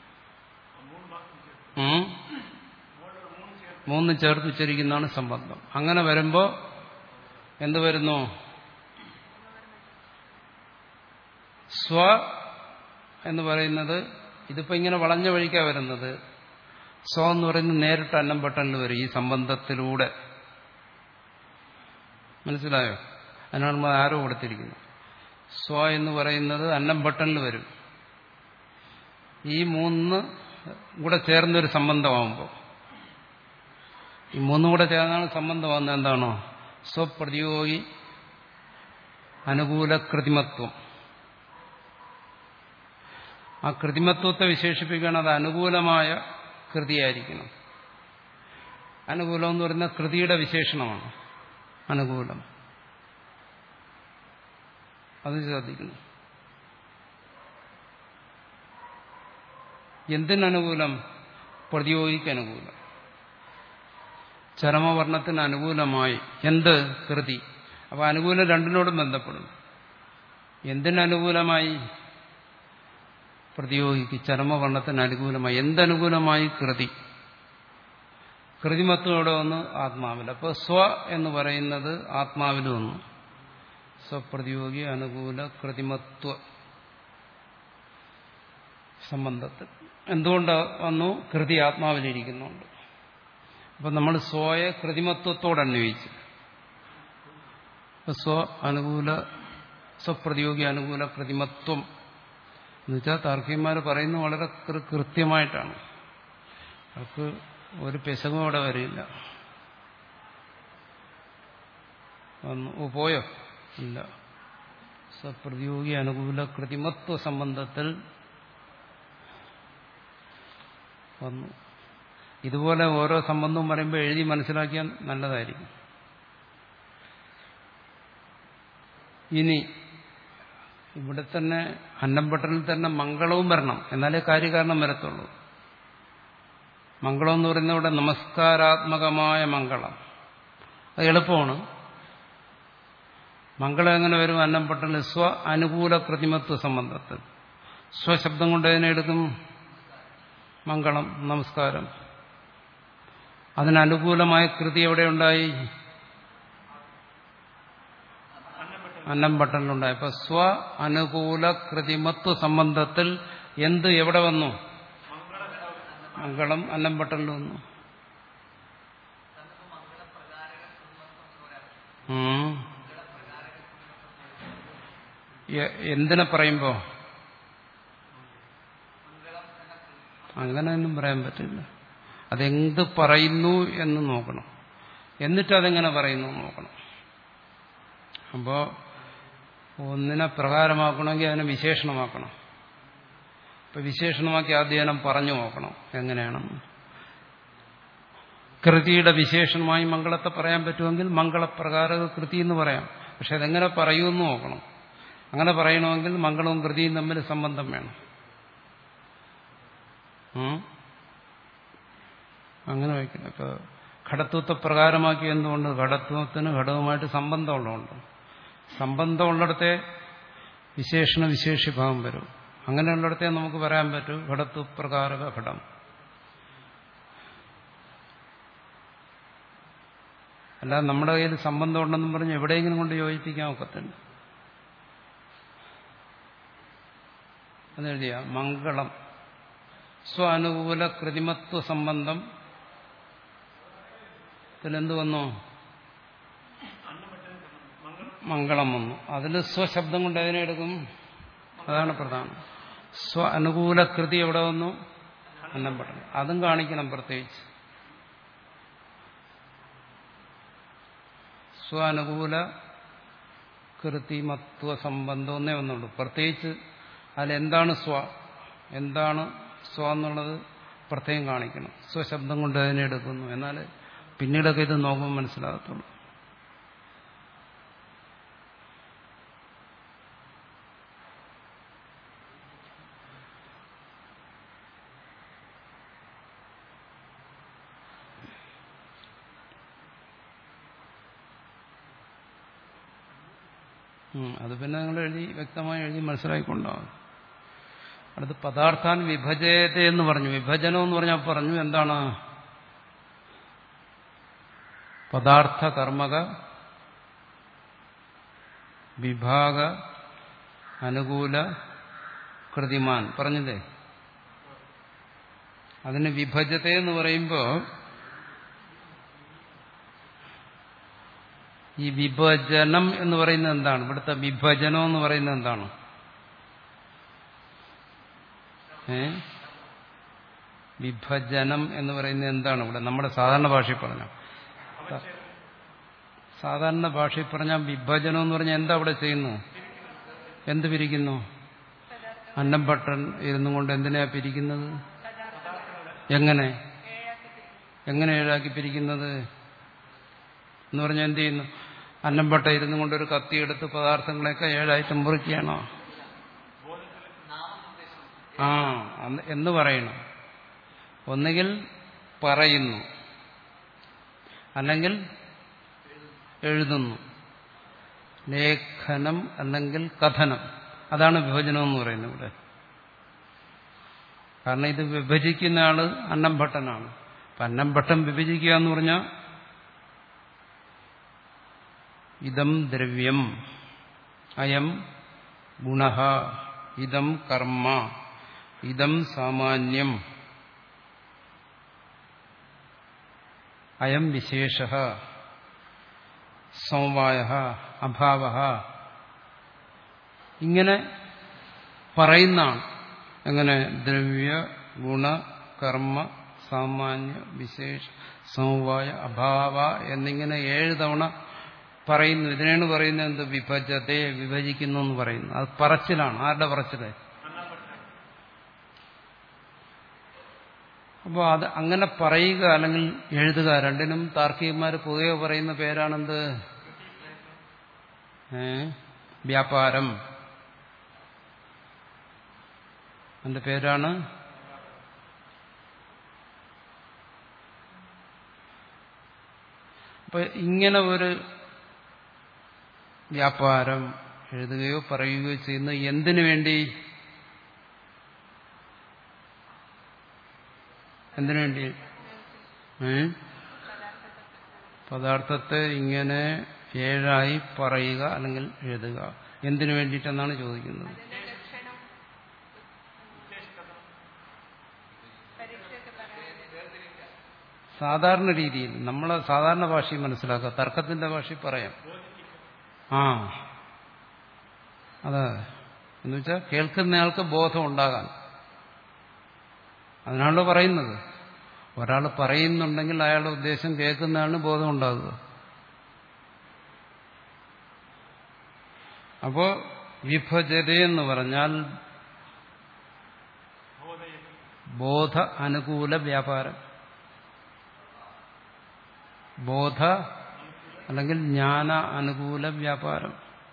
മൂന്ന് ചേർത്ത് ഉച്ചരിക്കുന്നതാണ് സംബന്ധം. അങ്ങനെ വരുമ്പോ എന്ത് വരുന്നു? സ്വ എന്ന് പറയുന്നത് ഇതിപ്പോ ഇങ്ങനെ വളഞ്ഞ വഴിക്കാ വരുന്നത്. സ്വ എന്ന് പറയുന്നത് നേരിട്ട് അന്നം ബട്ടണിൽ വരും ഈ സംബന്ധത്തിലൂടെ. മനസ്സിലായോ? അതിനാണ് നമ്മൾ ആരോ കൊടുത്തിരിക്കുന്നത്. സ്വ എന്ന് പറയുന്നത് അന്നം ബട്ടണിൽ വരും. ഈ മൂന്ന് കൂടെ ചേർന്നൊരു സംബന്ധമാകുമ്പോൾ, ഈ മൂന്നും കൂടെ ചേർന്നാണ് സംബന്ധമാകുന്നത്. എന്താണോ? സ്വപ്രതിയോഗി അനുകൂല കൃതിമത്വം. ആ കൃതിമത്വത്തെ വിശേഷിപ്പിക്കുകയാണ്. അത് അനുകൂലമായ കൃതിയായിരിക്കണം. അനുകൂലം എന്ന് പറയുന്ന കൃതിയുടെ വിശേഷണമാണ് അനുകൂലം. അത് ശ്രദ്ധിക്കുന്നു. എന്തിനനുകൂലം? പ്രതിയോഗിക്ക് അനുകൂലം. ചരമവർണ്ണത്തിന് അനുകൂലമായി എന്ത്? കൃതി. അപ്പൊ അനുകൂലം രണ്ടിനോടും ബന്ധപ്പെടും. എന്തിനനുകൂലമായി? പ്രതിയോഗിക്ക് ചരമവർണ്ണത്തിന് അനുകൂലമായി. എന്തനുകൂലമായി? കൃതി. കൃതിമത്വോടെ വന്ന് ആത്മാവിൽ. അപ്പോൾ സ്വ എന്ന് പറയുന്നത് ആത്മാവിൽ വന്നു. സ്വപ്രതിയോഗി അനുകൂല കൃതിമത്വ സംബന്ധത്തിൽ. എന്തുകൊണ്ട് വന്നു? കൃതി ആത്മാവിലിരിക്കുന്നുണ്ട്. അപ്പം നമ്മൾ സ്വയെ കൃതിമത്വത്തോട് അന്വയിച്ചു. സ്വ അനുകൂല സ്വപ്രതിയോഗി അനുകൂല കൃതിമത്വം എന്നുവെച്ചാൽ താർക്കികന്മാർ പറയുന്നത് വളരെ കൃത്യമായിട്ടാണ്. അവർക്ക് ഒരു പെശകും അവിടെ വരില്ല. വന്നു. ഓ പോയോ? ഇല്ല. സപ്രതിയോഗി അനുകൂല കൃതിമത്വ സംബന്ധത്തിൽ വന്നു. ഇതുപോലെ ഓരോ സംബന്ധവും പറയുമ്പോൾ എഴുതി മനസ്സിലാക്കിയാൽ നല്ലതായിരിക്കും. ഇനി ഇവിടെ തന്നെ അന്നംപട്ടനിൽ തന്നെ മംഗളവും വരണം, എന്നാലേ കാര്യകാരണം വരത്തുള്ളൂ. മംഗളം എന്ന് പറയുന്നത് ഇവിടെ നമസ്കാരാത്മകമായ മംഗളം. അത് എളുപ്പമാണ്. മംഗളം എങ്ങനെ വരും? അന്നംപട്ടനിൽ സ്വ അനുകൂല കൃതിമത്വ സംബന്ധത്തിൽ. സ്വശബ്ദം കൊണ്ട് അതിനെ എടുക്കും മംഗളം, നമസ്കാരം. അതിനനുകൂലമായ കൃതി എവിടെ ഉണ്ടായി? അന്നംപട്ടനിലുണ്ടായി. അപ്പൊ സ്വ അനുകൂല കൃതിമത്വ സംബന്ധത്തിൽ എന്ത് എവിടെ വന്നു? മംഗളം അന്നംപട്ടനിൽ വന്നു. എന്തിനെ പറയുമ്പോ? അങ്ങനെയൊന്നും പറയാൻ പറ്റില്ല. അതെന്ത് പറയുന്നു എന്ന് നോക്കണം. എന്നിട്ട് അതെങ്ങനെ പറയുന്നു നോക്കണം. അപ്പോ ഒന്നിനെ പ്രകാരമാക്കണമെങ്കിൽ അതിനെ വിശേഷണമാക്കണം. ഇപ്പൊ വിശേഷണമാക്കി ആദ്യം പറഞ്ഞു നോക്കണം എങ്ങനെയാണെന്ന്. കൃതിയുടെ വിശേഷണമായി മംഗളത്തെ പറയാൻ പറ്റുമെങ്കിൽ മംഗളപ്രകാരക കൃതി എന്ന് പറയാം. പക്ഷെ അതെങ്ങനെ പറയുമെന്ന് നോക്കണം. അങ്ങനെ പറയണമെങ്കിൽ മംഗളവും കൃതിയും തമ്മിൽ സംബന്ധം വേണം. അങ്ങനെ വയ്ക്കണം. ഇപ്പൊ ഘടത്വത്തെ പ്രകാരമാക്കി എന്തുകൊണ്ട്? ഘടത്വത്തിന് ഘടകവുമായിട്ട് സംബന്ധമുള്ളതുകൊണ്ട്. സംബന്ധമുള്ളിടത്തെ വിശേഷണ വിശേഷ്യഭാവം വരും. അങ്ങനെയുള്ളിടത്തെ നമുക്ക് പറയാൻ പറ്റും ഘടത്വപ്രകാരക ഘടം. അല്ലാതെ നമ്മുടെ കയ്യിൽ സംബന്ധം ഉണ്ടെന്നും പറഞ്ഞ് എവിടെയെങ്കിലും കൊണ്ട് യോജിപ്പിക്കാൻ ഒക്കത്തില്ല. അതെഴുതിയ മംഗളം സ്വാനുകൂല കൃതിമത്വ സംബന്ധം ഇതിലെന്ത് വന്നു? മംഗളം വന്നു. അതിൽ സ്വശബ്ദം കൊണ്ട് അതിനെ എടുക്കും. അതാണ് പ്രധാനം. സ്വ അനുകൂല കൃതി എവിടെ വന്നു? അന്നംപട്ടൻ. അതും കാണിക്കണം പ്രത്യേകിച്ച്. സ്വാനുകൂല കൃതിമത്വ സംബന്ധം എന്നേ വന്നുള്ളൂ. പ്രത്യേകിച്ച് അതിലെന്താണ് സ്വ, എന്താണ് സ്വ എന്നുള്ളത് പ്രത്യേകം കാണിക്കണം. സ്വശബ്ദം കൊണ്ട് അതിനെ എടുക്കുന്നു. എന്നാൽ പിന്നീടൊക്കെ ഇത് നോക്കുമ്പോൾ മനസ്സിലാകത്തുള്ളൂ. അത് പിന്നെ നിങ്ങൾ എഴുതി വ്യക്തമായി എഴുതി മനസ്സിലാക്കിക്കൊണ്ടാവും. അടുത്ത് പദാർത്ഥാൻ വിഭജയത എന്ന് പറഞ്ഞു. വിഭജനം എന്ന് പറഞ്ഞാൽ പറഞ്ഞു എന്താണ്? പദാർത്ഥ കർമ്മക വിഭാഗ അനുകൂല കൃതിമാൻ പറഞ്ഞില്ലേ? അതിന് വിഭജത എന്ന് പറയുമ്പോൾ ഈ വിഭജനം എന്ന് പറയുന്നത് എന്താണ്? ഇവിടുത്തെ വിഭജനം എന്ന് പറയുന്നത് എന്താണ്? ഏ വിഭജനം എന്ന് പറയുന്നത് എന്താണ്? ഇവിടെ നമ്മുടെ സാധാരണ ഭാഷയിൽ പറഞ്ഞാൽ സാധാരണ ഭാഷയിൽ പറഞ്ഞാൽ വിഭജനം എന്ന് പറഞ്ഞാൽ എന്താ അവിടെ ചെയ്യുന്നു? എന്ത് പിരിക്കുന്നു? അന്നംപട്ടൻ ഇരുന്നും കൊണ്ട് എന്തിനാ പിരിക്കുന്നത്? എങ്ങനെ എങ്ങനെ ഏഴാക്കി പിരിക്കുന്നത് എന്ന് പറഞ്ഞാൽ എന്ത് ചെയ്യുന്നു? അന്നംപട്ട ഇരുന്നു കൊണ്ടൊരു കത്തിയെടുത്ത് പദാർത്ഥങ്ങളെയൊക്കെ ഏഴായിട്ട് മുറിക്കുകയാണോ? ആ എന്ന് പറയണം. ഒന്നുകിൽ പറയുന്നു, അല്ലെങ്കിൽ എഴുതുന്നു. ലേഖനം അല്ലെങ്കിൽ കഥനം, അതാണ് വിഭജനം എന്ന് പറയുന്നത് ഇവിടെ. കാരണം ഇത് വിഭജിക്കുന്ന ആള് അന്നംഭട്ടനാണ്. അപ്പൊ അന്നംഭട്ടൻ വിഭജിക്കുക എന്ന് പറഞ്ഞാൽ ഇതം ദ്രവ്യം, അയം ഗുണഃ, ഇതം കർമ്മ, ഇതം സാമാന്യം, അയം വിശേഷഃ, സമവായഃ, അഭാവഃ, ഇങ്ങനെ പറയുന്നതാണ്. എങ്ങനെ? ദ്രവ്യ ഗുണ കർമ്മ സാമാന്യ വിശേഷ സമവായ അഭാവ എന്നിങ്ങനെ ഏഴ് തവണ പറയുന്നു. ഇതിനാണ് പറയുന്നത് എന്ത്? വിഭജത്തെ, വിഭജിക്കുന്നു എന്ന് പറയുന്നു. അത് പറച്ചിലാണ്. ആരുടെ പറച്ചില്? അപ്പോൾ അത് അങ്ങനെ പറയുക അല്ലെങ്കിൽ എഴുതുക രണ്ടിനും താർക്കികന്മാർ പൊതുവെ പറയുന്ന പേരാണെന്ത്? ഏ വ്യാപാരം. അതിന്റെ പേരാണ് അപ്പൊ ഇങ്ങനെ ഒരു വ്യാപാരം എഴുതുകയോ പറയുകയോ ചെയ്യുന്ന എന്തിനു വേണ്ടി? എന്തിനു വേണ്ടി? ഏ പദാർത്ഥത്തെ ഇങ്ങനെ ഏഴായി പറയുക അല്ലെങ്കിൽ എഴുതുക എന്തിനു വേണ്ടിയിട്ടെന്നാണ് ചോദിക്കുന്നത്. സാധാരണ രീതിയിൽ നമ്മളെ സാധാരണ ഭാഷയിൽ മനസ്സിലാക്കുക, തർക്കത്തിന്റെ ഭാഷയിൽ പറയാം. ആ അതെ, എന്നുവെച്ചാൽ കേൾക്കുന്നയാൾക്ക് ബോധം ഉണ്ടാകാൻ. അതിനാണല്ലോ പറയുന്നത്. ഒരാൾ പറയുന്നുണ്ടെങ്കിൽ അയാളുടെ ഉദ്ദേശം കേൾക്കുന്നയാളിന് ബോധം ഉണ്ടാകുക. അപ്പോ വിഭജത എന്ന് പറഞ്ഞാൽ ബോധ അനുകൂല വ്യാപാരം. ബോധ അല്ലെങ്കിൽ ജ്ഞാന അനുകൂല വ്യാപാരം.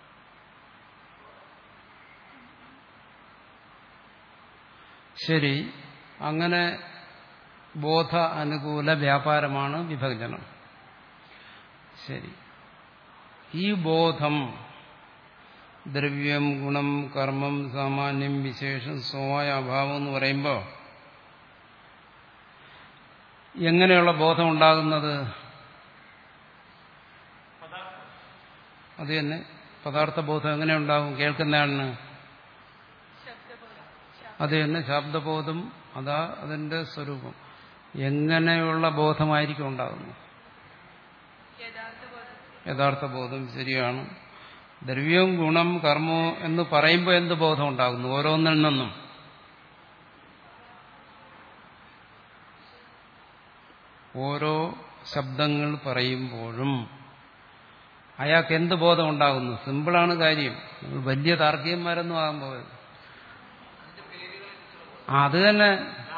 ശരി, അങ്ങനെ ബോധ അനുകൂല വ്യാപാരമാണ് വിഭജനം. ശരി, ഈ ബോധം ദ്രവ്യം, ഗുണം, കർമ്മം, സാമാന്യം, വിശേഷം, സ്വമായ അഭാവം എന്ന് പറയുമ്പോൾ എങ്ങനെയുള്ള ബോധം ഉണ്ടാകുന്നത്? അത് തന്നെ പദാർത്ഥ ബോധം എങ്ങനെ ഉണ്ടാകും? കേൾക്കുന്നയാളിന് അത് തന്നെ ശബ്ദബോധം. അതാ അതിന്റെ സ്വരൂപം. എങ്ങനെയുള്ള ബോധമായിരിക്കും ഉണ്ടാകുന്നത്? യഥാർത്ഥ ബോധം. ശരിയാണ്. ദ്രവ്യവും ഗുണം കർമ്മവും എന്ന് പറയുമ്പോൾ എന്ത് ബോധം ഉണ്ടാകുന്നു? ഓരോന്നിൽ നിന്നും ഓരോ ശബ്ദങ്ങൾ പറയുമ്പോഴും അയാൾക്ക് എന്ത് ബോധം ഉണ്ടാകുന്നു? സിമ്പിളാണ് കാര്യം. വലിയ താർക്കികന്മാരൊന്നും ആകാൻ പോയത്. അത് തന്നെ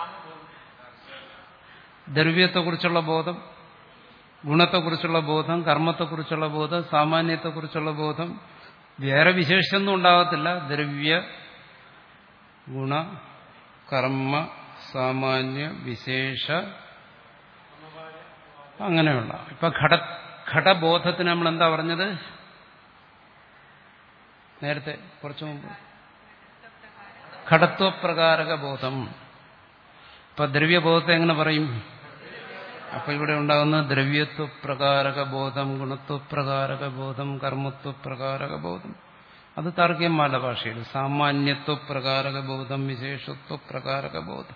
ദ്രവ്യത്തെക്കുറിച്ചുള്ള ബോധം, ഗുണത്തെക്കുറിച്ചുള്ള ബോധം, കർമ്മത്തെക്കുറിച്ചുള്ള ബോധം, സാമാന്യത്തെക്കുറിച്ചുള്ള ബോധം. വേറെ വിശേഷമൊന്നും ഉണ്ടാകത്തില്ല. ദ്രവ്യ ഗുണ കർമ്മ സാമാന്യ വിശേഷ അങ്ങനെയുള്ള. ഇപ്പൊ ഘട ഘടബോധത്തിന് നമ്മൾ എന്താ പറഞ്ഞത് നേരത്തെ കുറച്ചു മുമ്പ്? ഘടത്വപ്രകാരക ബോധം. ഇപ്പൊ ദ്രവ്യബോധത്തെ എങ്ങനെ പറയും? അപ്പൊ ഇവിടെ ഉണ്ടാകുന്ന ദ്രവ്യത്വപ്രകാരക ബോധം, ഗുണത്വപ്രകാരക ബോധം, കർമ്മത്വപ്രകാരക ബോധം. അത് താർക്കികന്മാരുടെ ഭാഷയിൽ. സാമാന്യത്വപ്രകാരക ബോധം, വിശേഷത്വപ്രകാരക ബോധം,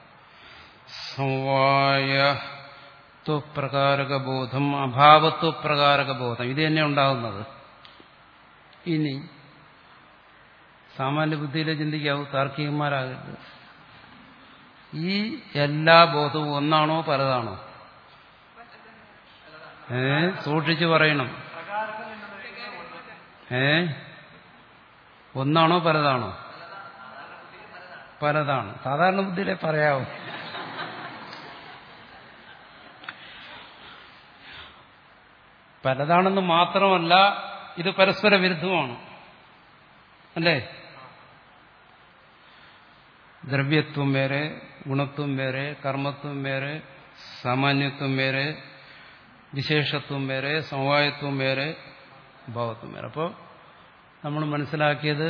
സമവായത്വപ്രകാരക ബോധം, അഭാവത്വപ്രകാരക ബോധം. ഇത് തന്നെ ഉണ്ടാകുന്നത്. ഇനി സാമാന്യ ബുദ്ധിയിലെ ചിന്തിക്കാവൂ, താർക്കികന്മാരാകരുത്. ഈ എല്ലാ ബോധവും ഒന്നാണോ പലതാണോ? ഏ സൂക്ഷിച്ചു പറയണം. ഏ ഒന്നാണോ പലതാണോ? പലതാണ്. സാധാരണ ബുദ്ധിയിലെ പറയാവൂ. പലതാണെന്ന് മാത്രമല്ല, ഇത് പരസ്പര വിരുദ്ധമാണ്. അല്ലേ? ദ്രവ്യത്വം വേറെ, ഗുണത്വം വേറെ, കർമ്മത്വം വേറെ, സാമാന്യത്വം വേറെ, വിശേഷത്വം വേറെ, സമവായത്വം വേറെ, ഭാവത്വം വേറെ. അപ്പോൾ നമ്മൾ മനസ്സിലാക്കിയത്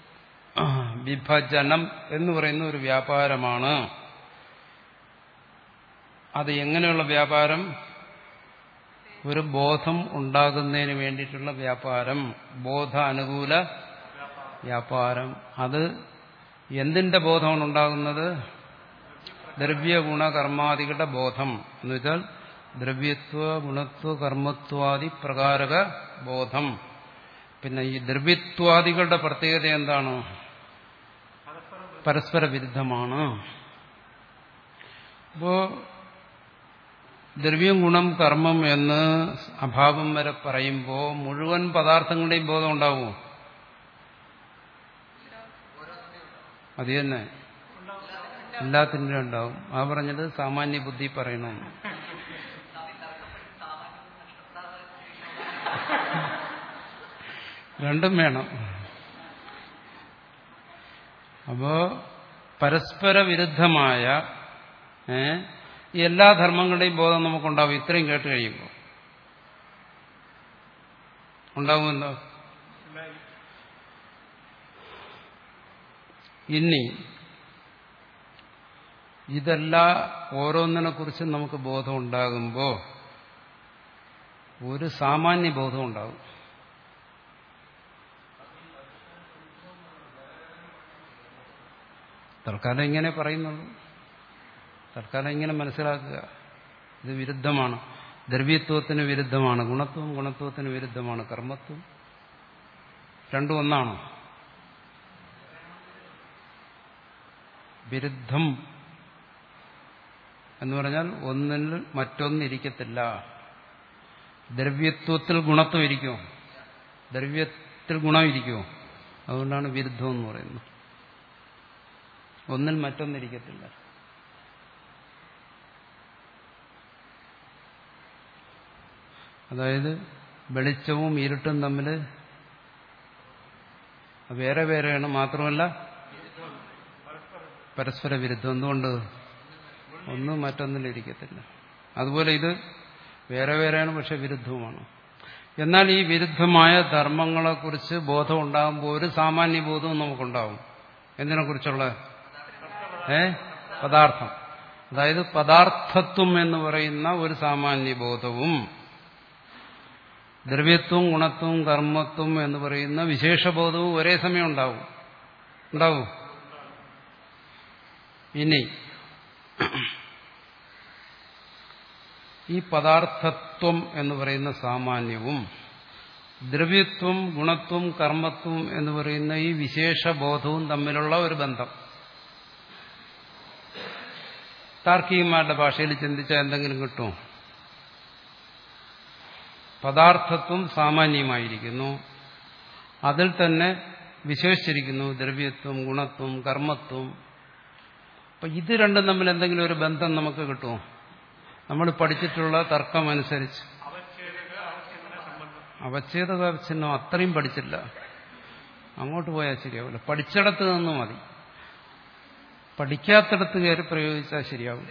വിഭജനം എന്ന് പറയുന്ന ഒരു വ്യാപാരമാണ്. അത് എങ്ങനെയുള്ള വ്യാപാരം? ഒരു ബോധം ഉണ്ടാകുന്നതിന് വേണ്ടിയിട്ടുള്ള വ്യാപാരം, ബോധ അനുകൂല വ്യാപാരം. അത് എന്തിന്റെ ബോധമാണ് ഉണ്ടാകുന്നത്? ദ്രവ്യഗുണ കർമാദികളുടെ ബോധം എന്ന് വെച്ചാൽ ദ്രവ്യത്വ ഗുണത്വ കർമ്മത്വാദി പ്രകാരക ബോധം. പിന്നെ ഈ ദ്രവ്യത്വാദികളുടെ പ്രത്യേകത എന്താണ്? പരസ്പര വിരുദ്ധമാണ്. അപ്പോ ദ്രവ്യം ഗുണം കർമ്മം എന്ന് അഭാവം വരെ പറയുമ്പോൾ മുഴുവൻ പദാർത്ഥങ്ങളുടെയും ബോധം ഉണ്ടാവുമോ? അത് തന്നെ എല്ലാത്തിൻ്റെ ഉണ്ടാവും. ആ പറഞ്ഞത് സാമാന്യ ബുദ്ധി പറയണമെന്ന്. രണ്ടും വേണം. അപ്പോ പരസ്പര വിരുദ്ധമായ ഈ എല്ലാ ധർമ്മങ്ങളുടെയും ബോധം നമുക്കുണ്ടാവും. ഇത്രയും കേട്ട് കഴിയുമ്പോൾ ഉണ്ടാവുമല്ലോ. ഇനി ഇതെല്ലാം ഓരോന്നിനെ കുറിച്ചും നമുക്ക് ബോധം ഉണ്ടാകുമ്പോൾ ഒരു സാമാന്യ ബോധം ഉണ്ടാകും. തൽക്കാലം ഇങ്ങനെ പറയുന്നുള്ളൂ. തൽക്കാലം ഇങ്ങനെ മനസ്സിലാക്കുക. ഇത് വിരുദ്ധമാണ്. ദ്രവ്യത്വത്തിന് വിരുദ്ധമാണ് ഗുണത്വം, ഗുണത്വത്തിന് വിരുദ്ധമാണ് കർമ്മത്വം. രണ്ടും ഒന്നാണോ? വിരുദ്ധം എന്ന് പറഞ്ഞാൽ ഒന്നിൽ മറ്റൊന്നിരിക്കത്തില്ല. ദ്രവ്യത്വത്തിൽ ഗുണത്വം ഇരിക്കുമോ? ദ്രവ്യത്തിൽ ഗുണം ഇരിക്കുമോ? അതുകൊണ്ടാണ് വിരുദ്ധം എന്ന് പറയുന്നത്. ഒന്നിൽ മറ്റൊന്നിരിക്കത്തില്ല. അതായത് വെളിച്ചവും ഇരുട്ടും തമ്മിൽ വേറെ വേറെയാണ്. മാത്രമല്ല പരസ്പര വിരുദ്ധം. എന്തുകൊണ്ട്? ഒന്ന് മറ്റൊന്നിലിരിക്കത്തില്ല. അതുപോലെ ഇത് വേറെ വേറെയാണ്, പക്ഷെ വിരുദ്ധവുമാണ്. എന്നാൽ ഈ വിരുദ്ധമായ ധർമ്മങ്ങളെക്കുറിച്ച് ബോധം ഉണ്ടാകുമ്പോൾ ഒരു സാമാന്യ ബോധവും നമുക്കുണ്ടാവും. എന്തിനെക്കുറിച്ചുള്ള? ഏ പദാർത്ഥം. അതായത് പദാർത്ഥത്വം എന്ന് പറയുന്ന ഒരു സാമാന്യ ബോധവും ദ്രവ്യത്വം ഗുണത്വം കർമ്മത്വം എന്ന് പറയുന്ന വിശേഷബോധവും ഒരേ സമയം ഉണ്ടാവും. ഉണ്ടാവും. ഇനി ഈ പദാർത്ഥത്വം എന്ന് പറയുന്ന സാമാന്യവും ദ്രവ്യത്വം ഗുണത്വം കർമ്മത്വം എന്ന് പറയുന്ന ഈ വിശേഷബോധവും തമ്മിലുള്ള ഒരു ബന്ധം താർക്കികന്മാരുടെ ഭാഷയിൽ ചിന്തിച്ചാൽ എന്തെങ്കിലും കിട്ടുമോ? പദാർത്ഥത്വം സാമാന്യമായിരിക്കുന്നു, അതിൽ തന്നെ വിശേഷിച്ചിരിക്കുന്നു ദ്രവ്യത്വം ഗുണത്വം കർമ്മത്വം. അപ്പൊ ഇത് രണ്ടും തമ്മിൽ എന്തെങ്കിലും ഒരു ബന്ധം നമുക്ക് കിട്ടുമോ? നമ്മൾ പഠിച്ചിട്ടുള്ള തർക്കമനുസരിച്ച് അവച്ഛേദക അവച്ഛിന്നം അത്രയും പഠിച്ചില്ല. അങ്ങോട്ട് പോയാൽ ശരിയാവില്ല. പഠിച്ചിടത്ത് നിന്ന് മതി. പഠിക്കാത്തിടത്ത് കയറി പ്രയോഗിച്ചാൽ ശരിയാവില്ല.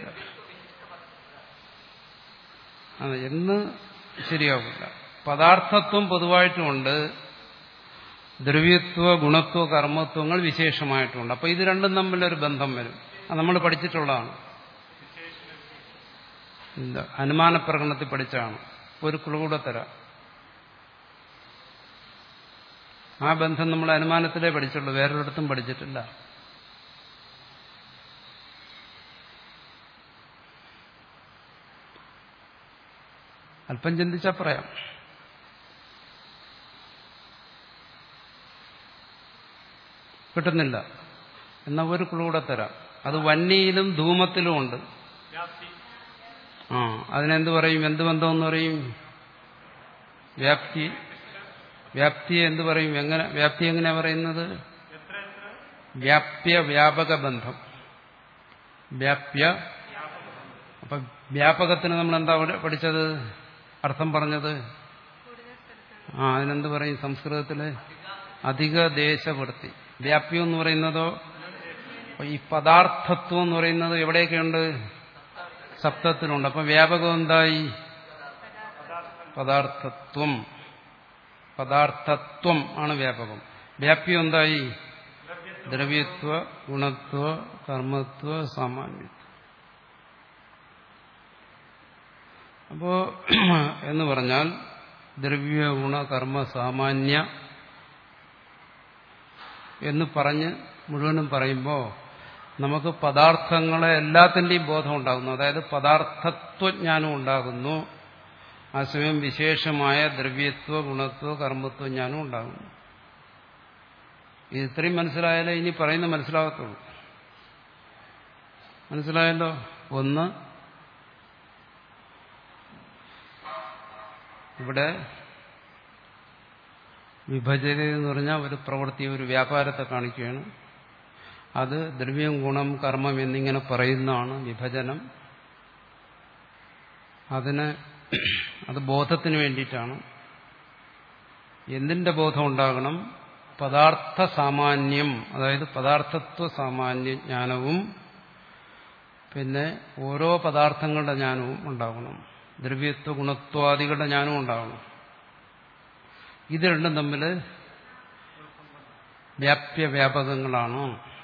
അതെ, എന്ന് ശരിയാവില്ല. പദാർത്ഥത്വം പൊതുവായിട്ടുമുണ്ട്, ദ്രവ്യത്വ ഗുണത്വ കർമ്മത്വങ്ങൾ വിശേഷമായിട്ടുമുണ്ട്. അപ്പൊ ഇത് രണ്ടും തമ്മിലൊരു ബന്ധം വരും. അത് നമ്മൾ പഠിച്ചിട്ടുള്ളതാണ്. എന്താ അനുമാന പ്രകടനത്തിൽ പഠിച്ചാണ്. ഒരു ക്ലൂ കൂടെ തരാം. ആ ബന്ധം നമ്മൾ അനുമാനത്തിലേ പഠിച്ചുള്ളൂ, വേറൊരിടത്തും പഠിച്ചിട്ടില്ല. അല്പം ചിന്തിച്ചാൽ പറയാം. കിട്ടുന്നില്ല എന്നാ ഒരു ക്ലൂ കൂടെ തരാം. അത് വന്നിയിലും ധൂമത്തിലും ഉണ്ട്. ആ അതിനെന്ത് പറയും? എന്ത് ബന്ധമെന്ന് പറയും? വ്യാപ്തി. വ്യാപ്തിയെ എന്ത് പറയും? എങ്ങനെ വ്യാപ്തി എങ്ങനെയാ പറയുന്നത്? വ്യാപ്യ വ്യാപക ബന്ധം. വ്യാപ്യ. അപ്പൊ വ്യാപകത്തിന് നമ്മൾ എന്താ പഠിച്ചത്? അർത്ഥം പറഞ്ഞത്? ആ അതിനെന്ത് പറയും സംസ്കൃതത്തില്? അധിക ദേശവൃത്തി. വ്യാപ്യം എന്ന് പറയുന്നതോ? ഈ പദാർത്ഥത്വം എന്ന് പറയുന്നത് എവിടെയൊക്കെയുണ്ട്? സപ്തത്തിലുണ്ട്. അപ്പൊ വ്യാപകം എന്തായി? പദാർത്ഥത്വം. പദാർത്ഥത്വം ആണ് വ്യാപകം. വ്യാപ്യം എന്തായി? ദ്രവ്യത്വ ഗുണത്വ കർമ്മത്വ സാമാന്യത്വം. അപ്പോ എന്ന് പറഞ്ഞാൽ ദ്രവ്യ ഗുണ കർമ്മ സാമാന്യ എന്ന് പറഞ്ഞ് മുഴുവനും പറയുമ്പോൾ നമുക്ക് പദാർത്ഥങ്ങളെ എല്ലാത്തിൻ്റെയും ബോധം ഉണ്ടാകുന്നു. അതായത് പദാർത്ഥത്വജ്ഞാനം ഉണ്ടാകുന്നു. ആ സമയം വിശേഷമായ ദ്രവ്യത്വ ഗുണത്വ കർമ്മത്വ ജ്ഞാനം ഉണ്ടാകുന്നു. ഇത് ഇത്രയും മനസ്സിലായാലേ ഇനി പറയുന്നത് മനസ്സിലാകത്തുള്ളൂ. മനസ്സിലായല്ലോ? ഒന്ന് ഇവിടെ വിഭജന എന്ന് പറഞ്ഞാൽ ഒരു പ്രവൃത്തി, ഒരു വ്യാപാരത്തെ കാണിക്കുകയാണ്. അത് ദ്രവ്യം, ഗുണം, കർമ്മം എന്നിങ്ങനെ പറയുന്നതാണ് വിഭജനം. അതിന് അത് ബോധത്തിന് വേണ്ടിയിട്ടാണ്. എന്തിന്റെ ബോധം ഉണ്ടാകണം? പദാർത്ഥ സാമാന്യം, അതായത് പദാർത്ഥത്വ സാമാന്യ ജ്ഞാനവും പിന്നെ ഓരോ പദാർത്ഥങ്ങളുടെ ജ്ഞാനവും ഉണ്ടാകണം. ദ്രവ്യത്വ ഗുണത്വാദികളുടെ ജ്ഞാനവും ഉണ്ടാകണം. ഇത് രണ്ടും തമ്മിൽ വ്യാപ്യ വ്യാപകങ്ങളാണ്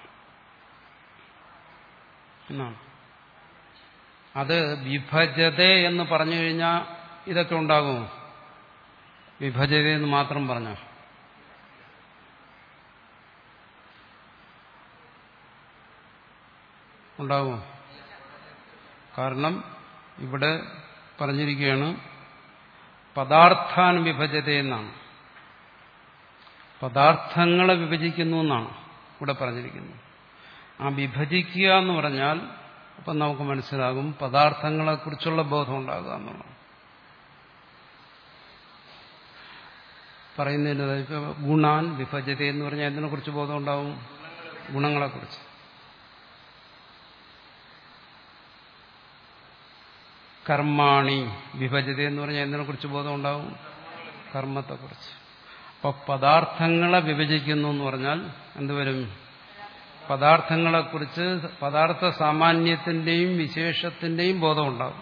എന്നാണ്. അത് വിഭജത എന്ന് പറഞ്ഞു കഴിഞ്ഞാൽ ഇതൊക്കെ ഉണ്ടാകും. വിഭജത എന്ന് മാത്രം പറഞ്ഞോ ഉണ്ടാകുമോ? കാരണം ഇവിടെ പറഞ്ഞിരിക്കുകയാണ് പദാർത്ഥാൻ വിഭജത എന്നാണ്. പദാർത്ഥങ്ങളെ വിഭജിക്കുന്നു എന്നാണ് ഇവിടെ പറഞ്ഞിരിക്കുന്നത്. ആ വിഭജിക്കുക എന്ന് പറഞ്ഞാൽ അപ്പം നമുക്ക് മനസ്സിലാകും പദാർത്ഥങ്ങളെക്കുറിച്ചുള്ള ബോധം ഉണ്ടാകുക എന്നുള്ളത്. പറയുന്നതിന് ഇപ്പൊ ഗുണാൻ വിഭജത എന്ന് പറഞ്ഞാൽ എന്തിനെ കുറിച്ച് ബോധം ഉണ്ടാവും? ഗുണങ്ങളെക്കുറിച്ച്. കർമാണി വിഭജത എന്ന് പറഞ്ഞാൽ എന്തിനെ കുറിച്ച് ബോധം ഉണ്ടാവും? കർമ്മത്തെക്കുറിച്ച്. അപ്പൊ പദാർത്ഥങ്ങളെ വിഭജിക്കുന്നു എന്ന് പറഞ്ഞാൽ എന്തുവരും? പദാർത്ഥങ്ങളെക്കുറിച്ച് പദാർത്ഥ സാമാന്യത്തിന്റെയും വിശേഷത്തിന്റെയും ബോധം ഉണ്ടാകും.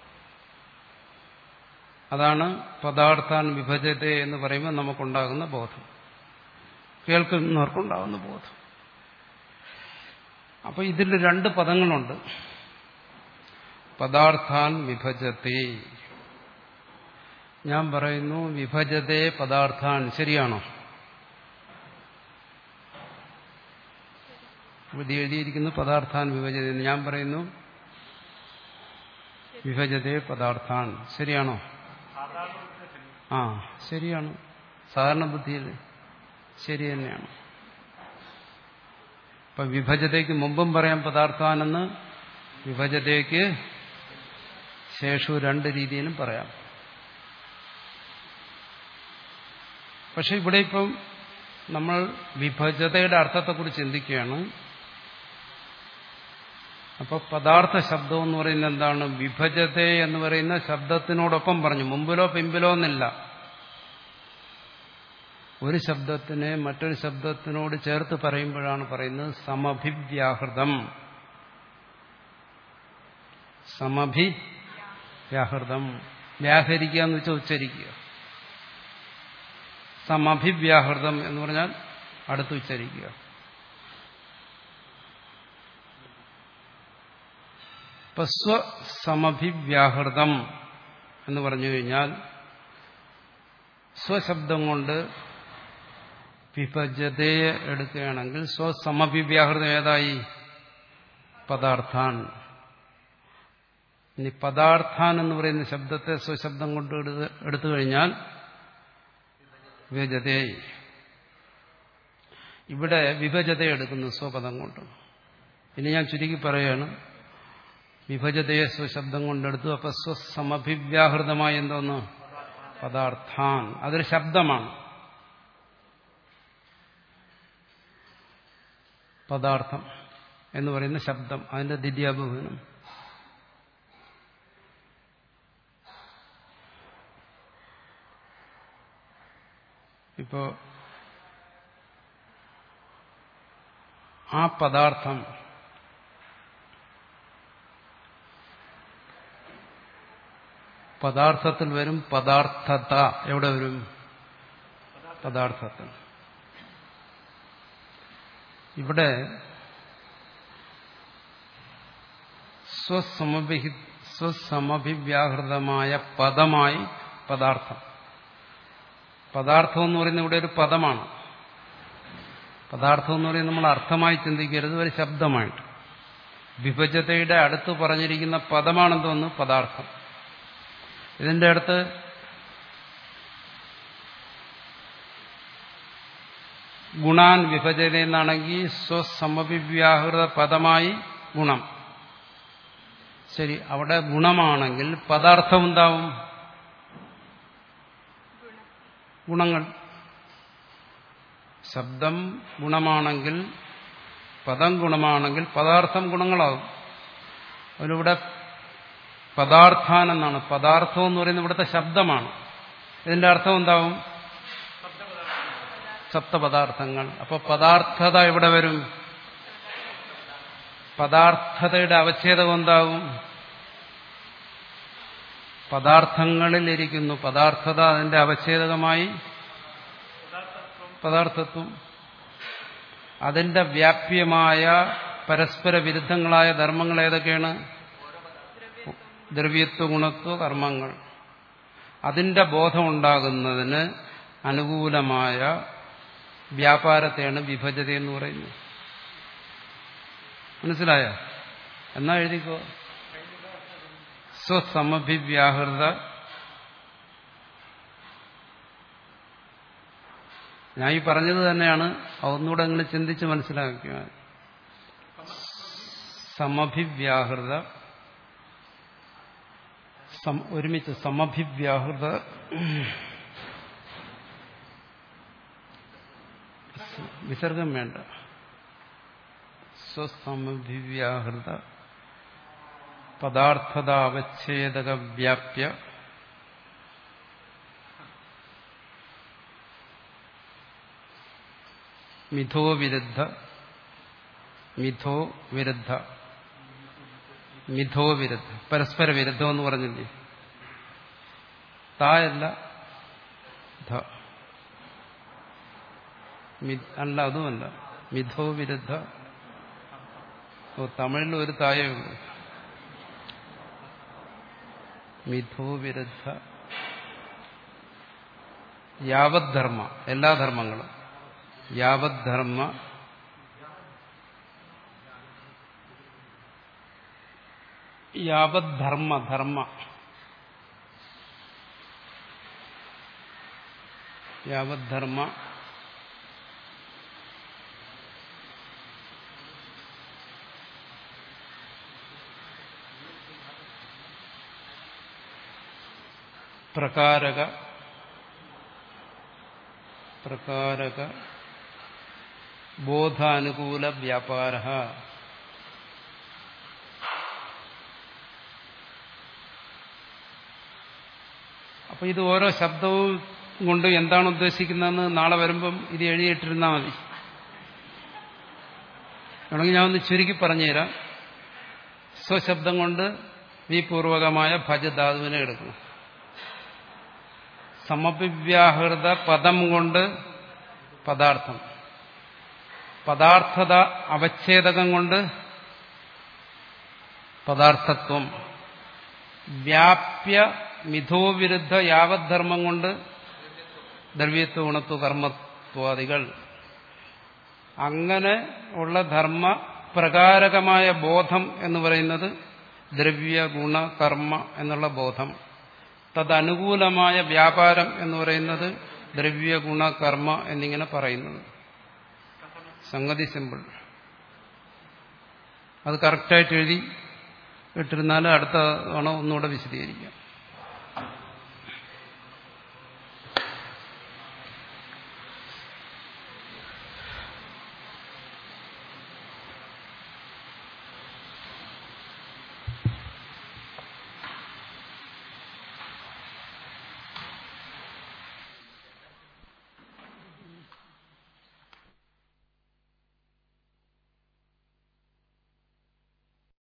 അതാണ് പദാർത്ഥാൻ വിഭജത എന്ന് പറയുമ്പോൾ നമുക്കുണ്ടാകുന്ന ബോധം, കേൾക്കുന്നവർക്കുണ്ടാകുന്ന ബോധം. അപ്പൊ ഇതിൽ രണ്ട് പദങ്ങളുണ്ട്. പദാർത്ഥാൻ വിഭജത്തെ. ഞാൻ പറയുന്നു വിഭജതേ പദാർത്ഥാൻ. ശരിയാണോ? ഇവിടെ എഴുതിയിരിക്കുന്നു പദാർത്ഥാൻ വിഭജത. ഞാൻ പറയുന്നു വിഭജതേ പദാർത്ഥാൻ. ശരിയാണോ? ആ ശരിയാണ്. സാധാരണ ബുദ്ധിയിൽ ശരി തന്നെയാണ്. ഇപ്പൊ വിഭജതയ്ക്ക് മുമ്പും പറയാം പദാർത്ഥാനെന്ന്, വിഭജതയ്ക്ക് ശേഷവും രണ്ട് രീതിയിലും പറയാം. പക്ഷെ ഇവിടെ ഇപ്പം നമ്മൾ വിഭജതയുടെ അർത്ഥത്തെക്കുറിച്ച് ചിന്തിക്കുകയാണ്. അപ്പൊ പദാർത്ഥ ശബ്ദം എന്ന് പറയുന്നത് എന്താണ്? വിഭജത എന്ന് പറയുന്ന ശബ്ദത്തിനോടൊപ്പം പറഞ്ഞു, മുമ്പിലോ പിമ്പിലോ എന്നില്ല. ഒരു ശബ്ദത്തിനെ മറ്റൊരു ശബ്ദത്തിനോട് ചേർത്ത് പറയുമ്പോഴാണ് പറയുന്നത് സമഭിവ്യാഹൃതം. സമഭിവ്യാഹൃതം. വ്യാഹരിക്കുക എന്ന് വെച്ചാൽ ഉച്ചരിക്കുക. സമഭിവ്യാഹൃതം എന്ന് പറഞ്ഞാൽ അടുത്ത് ഉച്ചരിക്കുക. ഇപ്പൊ സ്വസമഭിവ്യാഹൃതം എന്ന് പറഞ്ഞു കഴിഞ്ഞാൽ സ്വശബ്ദം കൊണ്ട് വിഭജതയെ എടുക്കുകയാണെങ്കിൽ സ്വസമഭിവ്യാഹൃതം ഏതായി? പദാർത്ഥാൻ. ഇനി പദാർത്ഥാൻ എന്ന് പറയുന്ന ശബ്ദത്തെ സ്വശബ്ദം കൊണ്ട് എടുത്തു കഴിഞ്ഞാൽ വിഭജതയായി. ഇവിടെ വിഭജത എടുക്കുന്നു സ്വപദം കൊണ്ട്. ഇനി ഞാൻ ചുരുക്കി പറയുകയാണ്, വിഭജതയെ സ്വശബ്ദം കൊണ്ടെടുത്തു. അപ്പൊ സ്വസമഭിവ്യാഹൃതമായി എന്തോന്ന്? പദാർത്ഥാൻ. അതൊരു ശബ്ദമാണ്. പദാർത്ഥം എന്ന് പറയുന്ന ശബ്ദം, അതിന്റെ ദ്വിതീയബഹുവനം. ഇപ്പോ ആ പദാർത്ഥം പദാർത്ഥത്തിൽ വരും. പദാർത്ഥത എവിടെ വരും? പദാർത്ഥത്തിൽ. ഇവിടെ സ്വസമഭി സ്വസമഭിവ്യാഹൃതമായ പദമായി പദാർത്ഥം. പദാർത്ഥം എന്ന് പറയുന്നത് ഇവിടെ ഒരു പദമാണ്. പദാർത്ഥം എന്ന് പറയുന്നത് നമ്മൾ അർത്ഥമായി ചിന്തിക്കരുത്, ഒരു ശബ്ദമായിട്ട്. വിഭജതയുടെ അടുത്ത് പറഞ്ഞിരിക്കുന്ന പദമാണെന്തോന്ന്? പദാർത്ഥം. ഇതിന്റെ അടുത്ത് ഗുണാൻ വിഭജത എന്നാണെങ്കിൽ സ്വസമഭിവ്യാഹൃത പദമായി ഗുണം. ശരി, അവിടെ ഗുണമാണെങ്കിൽ പദാർത്ഥം ഉണ്ടാവും. ഗുണങ്ങൾ. ശബ്ദം ഗുണമാണെങ്കിൽ, പദം ഗുണമാണെങ്കിൽ പദാർത്ഥം ഗുണങ്ങളാകും. അതിലൂടെ പദാർത്ഥാനെന്നാണ്. പദാർത്ഥം എന്ന് പറയുന്നത് ഇവിടുത്തെ ശബ്ദമാണ്. ഇതിന്റെ അർത്ഥം എന്താവും? സപ്തപദാർത്ഥങ്ങൾ. അപ്പൊ പദാർത്ഥത എവിടെ വരും? പദാർത്ഥതയുടെ അവച്ഛേദം എന്താവും? പദാർത്ഥങ്ങളിലിരിക്കുന്നു. പദാർത്ഥത അതിന്റെ അവച്ഛേദകമായി പദാർത്ഥത്വം. അതിന്റെ വ്യാപ്യമായ പരസ്പര വിരുദ്ധങ്ങളായ ധർമ്മങ്ങൾ ഏതൊക്കെയാണ്? ദ്രവ്യത്വ ഗുണത്വ കർമ്മങ്ങൾ. അതിന്റെ ബോധം ഉണ്ടാകുന്നതിന് അനുകൂലമായ വ്യാപാരത്തെയാണ് വിഭജത എന്ന് പറയുന്നത്. മനസ്സിലായ? എന്നാ എഴുതിക്കോ. സ്വസമഭിവ്യാഹൃത ഞാൻ ഈ പറഞ്ഞത് തന്നെയാണ്. അതൊന്നുകൂടെ നിങ്ങൾ ചിന്തിച്ച് മനസ്സിലാക്കുക. സമഭിവ്യാഹൃത, ഒരുമിച്ച് സമഭിവ്യാഹൃത വിസർഗം വേണ്ട. സ്വസമഭിവ്യാഹൃത പദാർത്ഥതാവച്ഛേദക വ്യാപ്യ മിഥോ വിരുദ്ധ മിഥോ വിരുദ്ധ മിഥോ വിരുദ്ധ പരസ്പര വിരുദ്ധം എന്ന് പറഞ്ഞില്ലേ? തായല്ല ധ അല്ല, അതുമല്ല. മിഥോ വിരുദ്ധ. ഓ, തമിഴിൽ ഒരു തായേ ഉള്ളൂ. മിഥോ വിരുദ്ധ യാവദ്ധർമ്മ, എല്ലാ ധർമ്മങ്ങളും. യാവദ്ധർമ്മ യാവദ്ധർമ്മ ധർമ്മ യാവദ്ധർമ്മ പ്രകാരക പ്രകാരക ബോധാനുകൂല വ്യാപാര. അപ്പൊ ഇത് ഓരോ ശബ്ദവും കൊണ്ട് എന്താണ് ഉദ്ദേശിക്കുന്നതെന്ന് നാളെ വരുമ്പം ഇത് എഴുതിയിട്ടിരുന്നാൽ മതി. ആണെങ്കിൽ ഞാൻ ഒന്ന് ചുരുക്കി പറഞ്ഞുതരാം. സ്വശബ്ദം കൊണ്ട് വിപൂർവകമായ ഭജധാതുവിനെ എടുക്കണം. സമഭിവ്യാഹൃത പദം കൊണ്ട് പദാർത്ഥം, പദാർത്ഥത അവച്ഛേദകം കൊണ്ട് പദാർത്ഥത്വം, വ്യാപ്യ മിഥോ വിരുദ്ധ യാവദ്ധർമ്മം കൊണ്ട് ദ്രവ്യത്വ ഗുണത്വ കർമ്മത്വാദികൾ. അങ്ങനെ ഉള്ള ധർമ്മ പ്രകാരകമായ ബോധം എന്ന് പറയുന്നത് ദ്രവ്യ ഗുണ കർമ്മ എന്നുള്ള ബോധം. തദനുകൂലമായ വ്യാപാരം എന്ന് പറയുന്നത് ദ്രവ്യ ഗുണ കർമ്മ എന്നിങ്ങനെ പറയുന്നത്. സംഗതി സിമ്പിൾ. അത് കറക്റ്റായിട്ട് എഴുതി ഇട്ടിരുന്നാൽ അടുത്ത തവണ ഒന്നുകൂടെ വിശദീകരിക്കാം.